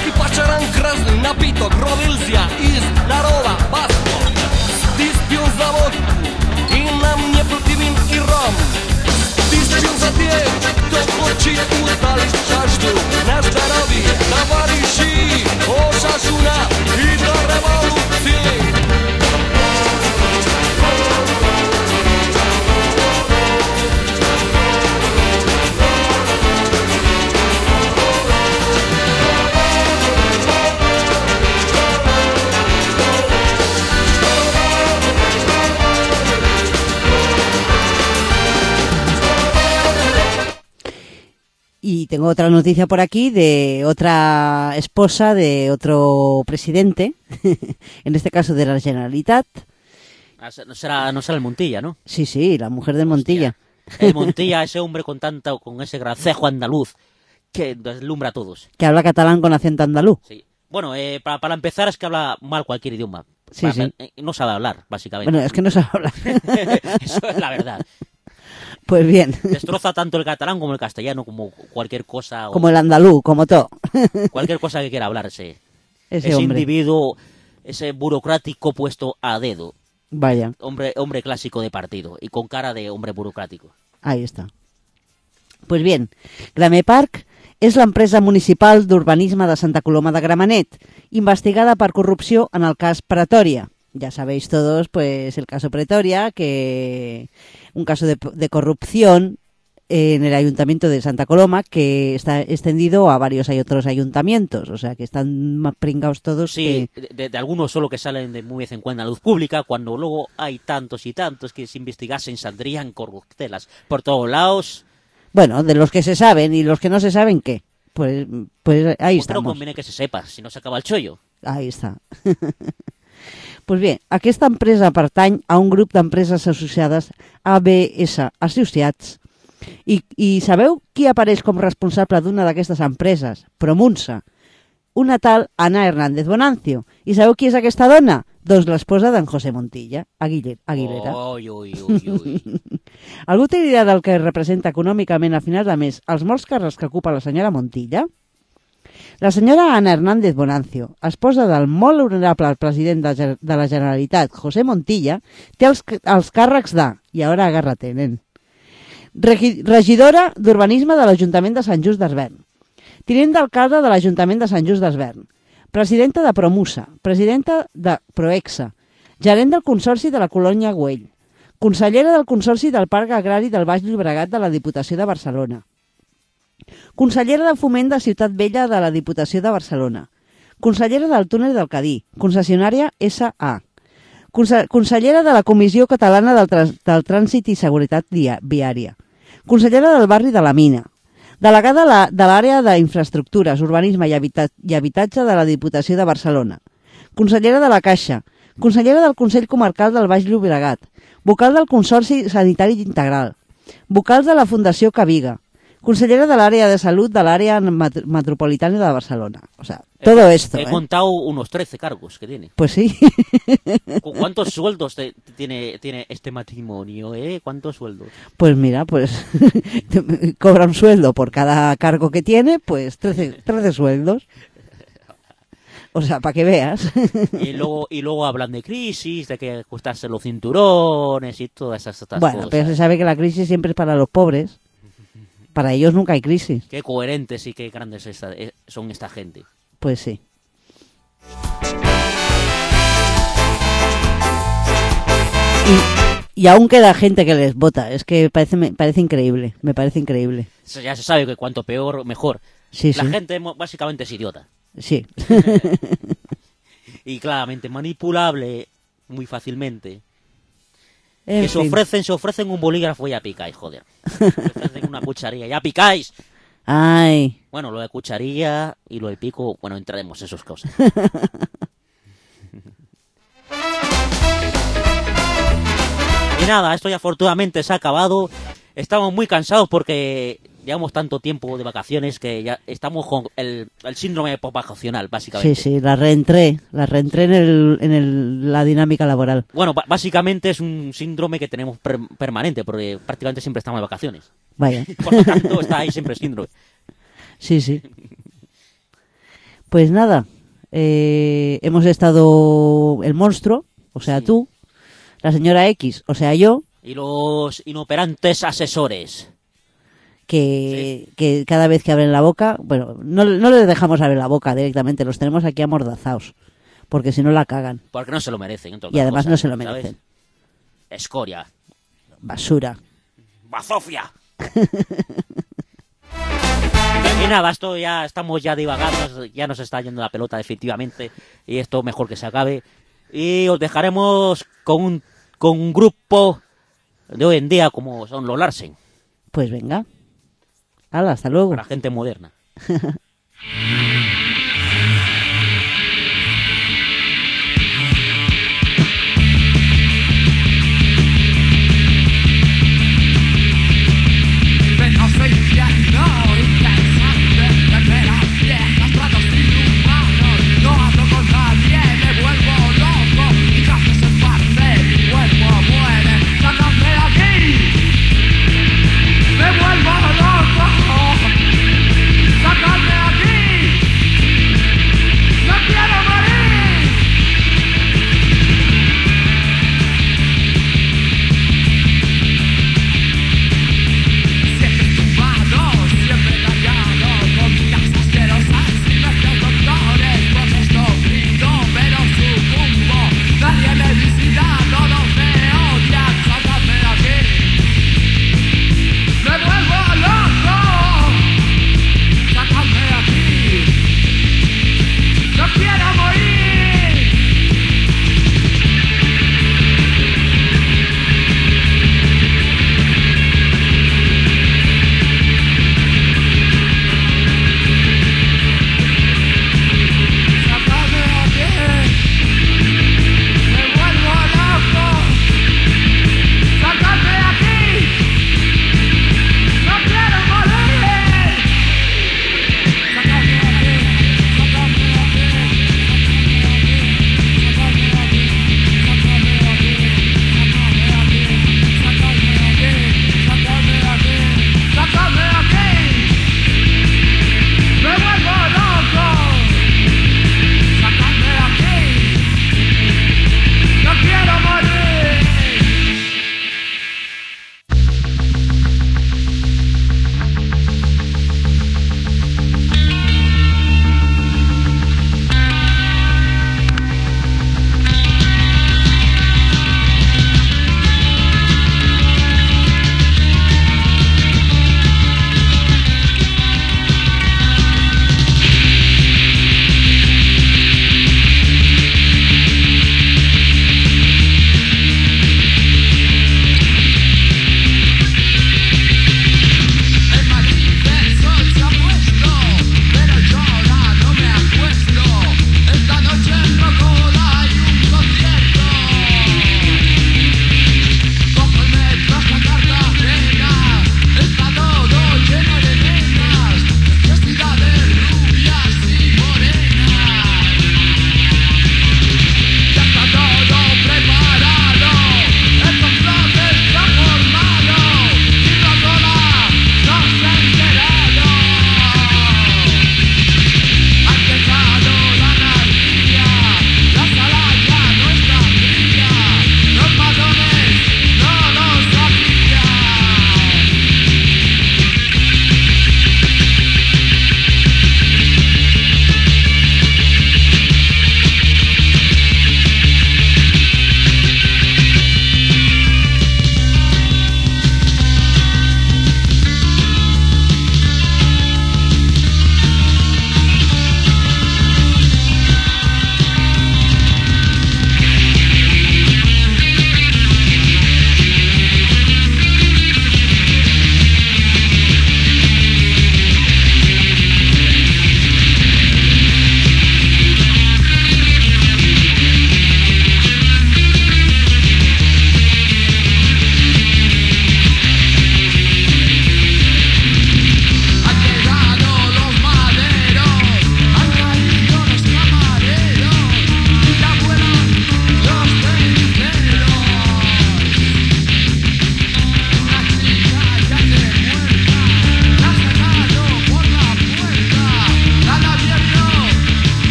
pačaran krazni napitok, rodilzija iz naroda Basko. Stis pil za vodku i nam je protivin i rom. Stis pil za tije, to počit ustali čaštu. Na zdravije, tovariši, o šašuna i do revolucije. Y tengo otra noticia por aquí de otra esposa de otro presidente, en este caso de la Generalitat. No será, no será el Montilla, ¿no? Sí, sí, la mujer del Montilla. Hostia. El Montilla, ese hombre con tanta, con ese gracejo andaluz que deslumbra a todos. Que habla catalán con acento andaluz. Sí. Bueno, eh, para, para empezar es que habla mal cualquier idioma. Sí, para, sí. eh, no sabe hablar, básicamente. Bueno, es que no sabe hablar. Eso es la verdad. Pues bien. Destroza tanto el catalán como el castellano, como cualquier cosa. O Como el andaluz, como todo. Cualquier cosa que quiera hablar ese, Ese ese hombre. individuo, ese burocrático puesto a dedo. Vaya, Hombre, hombre clásico de partido y con cara de hombre burocrático. ahí está. Pues bien, Gramepark és l'empresa municipal d'urbanisme de Santa Coloma de Gramenet, investigada per corrupció en el cas Pretoria. Ya sabéis todos, pues, el caso Pretoria, que un caso de, de corrupción en el ayuntamiento de Santa Coloma que está extendido a varios hay otros ayuntamientos, o sea que están más pringados todos. Sí, que... de, de algunos solo que salen de muy vez en cuando a la luz pública, cuando luego hay tantos y tantos que si investigasen saldrían corruptelas por todos lados. Bueno, de los que se saben y los que no se saben, ¿qué? Pues, pues ahí Pues creo estamos. que conviene que se sepa, si no se acaba el chollo. Ahí està. Pues bé, aquesta empresa pertany a un grup d'empreses associades A B S Associats. I, I sabeu qui apareix com responsable d'una d'aquestes empreses? Promunsa. Una tal Ana Hernández Bonancio. I sabeu qui és aquesta dona? Doncs l'esposa d'en José Montilla, Aguilera. Aguilera. Ui, ui, ui, ui. Algú té idea del que representa econòmicament a finals de mes els molts càrrecs que ocupa la senyora Montilla? La senyora Ana Hernández Bonancio, esposa del molt honorable president de, de la Generalitat, José Montilla, té els, els càrrecs de, i ara agarra-te, nen, Regi, regidora d'Urbanisme de l'Ajuntament de Sant Just d'Esvern, tinent d'alcalde de l'Ajuntament de Sant Just d'Esvern, presidenta de Promusa, presidenta de Proexa, gerent del Consorci de la Colònia Güell, consellera del Consorci del Parc Agrari del Baix Llobregat de la Diputació de Barcelona, consellera de Foment de Ciutat Vella de la Diputació de Barcelona, consellera del Túnel del Cadí, concessionària S A, Conse consellera de la Comissió Catalana del, Trans del Trànsit i Seguretat Viària, consellera del barri de la Mina, delegada la, de l'àrea d'Infraestructures, Urbanisme i, Habitat i Habitatge de la Diputació de Barcelona, consellera de la Caixa, consellera del Consell Comarcal del Baix Llobregat, vocal del Consorci Sanitari Integral, vocals de la Fundació Caviga, consellera de l'àrea de salut de l'àrea met metropolitana de Barcelona. O sea, todo he, esto. He ¿eh? contado unos trece cargos que tiene. Pues sí. ¿Cuántos sueldos te, tiene, tiene este matrimonio, eh? ¿Cuántos sueldos? Pues mira, pues cobra un sueldo por cada cargo que tiene, pues trece, trece sueldos. O sea, para que veas. Y luego, y luego hablan de crisis, de que ajustarse los cinturones y todas esas otras bueno, cosas. pero se sabe que la crisis siempre es para los pobres. Para ellos nunca hay crisis. Qué coherentes y qué grandes esta, eh, son esta gente. Pues sí. Y, y aún queda gente que les vota. Es que parece, me parece increíble. Me parece increíble. Ya se sabe que cuanto peor, mejor. Sí, La sí. gente básicamente es idiota. Sí. Y claramente manipulable muy fácilmente. En que se fin. ofrecen, se ofrecen un bolígrafo y ya picáis, joder. Se ofrecen una cucharilla, ya picáis. Ay. Bueno, lo de cucharilla y lo del pico, bueno, entraremos en esas cosas. Y nada, esto ya afortunadamente se ha acabado. Estamos muy cansados porque llevamos tanto tiempo de vacaciones que ya estamos con el, el síndrome postvacacional, básicamente. Sí, sí, la reentré. La reentré en, el, en el, la dinámica laboral. Bueno, básicamente es un síndrome que tenemos per permanente porque prácticamente siempre estamos de vacaciones. Vaya. Por lo tanto, está ahí siempre el síndrome. Sí, sí. Pues nada, eh, hemos estado el monstruo, o sea Sí. tú, la señora X, o sea yo, Y los inoperantes asesores. que, que cada vez que abren la boca, bueno, no, no les dejamos abrir la boca directamente, los tenemos aquí amordazados, porque si no la cagan. Porque no se lo merecen. entre Y otras además cosas, no se lo ¿sabes? merecen. Escoria. Basura. Bazofia. Y nada, esto ya estamos ya divagando, ya nos está yendo la pelota definitivamente y esto mejor que se acabe. Y os dejaremos con un, con un grupo de hoy en día como son los Larsen, Pues venga. Hala, hasta luego. para gente moderna. Vengo sintiendo interesante de veras viejas, tratos inhumanos. No hablo con nadie, me vuelvo loco. Mi casa se parte, mi cuerpo muere. ¡Sácame de aquí! ¡Me vuelvo loco! ¡Sácame de aquí!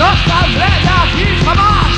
saldré de aquí jamás.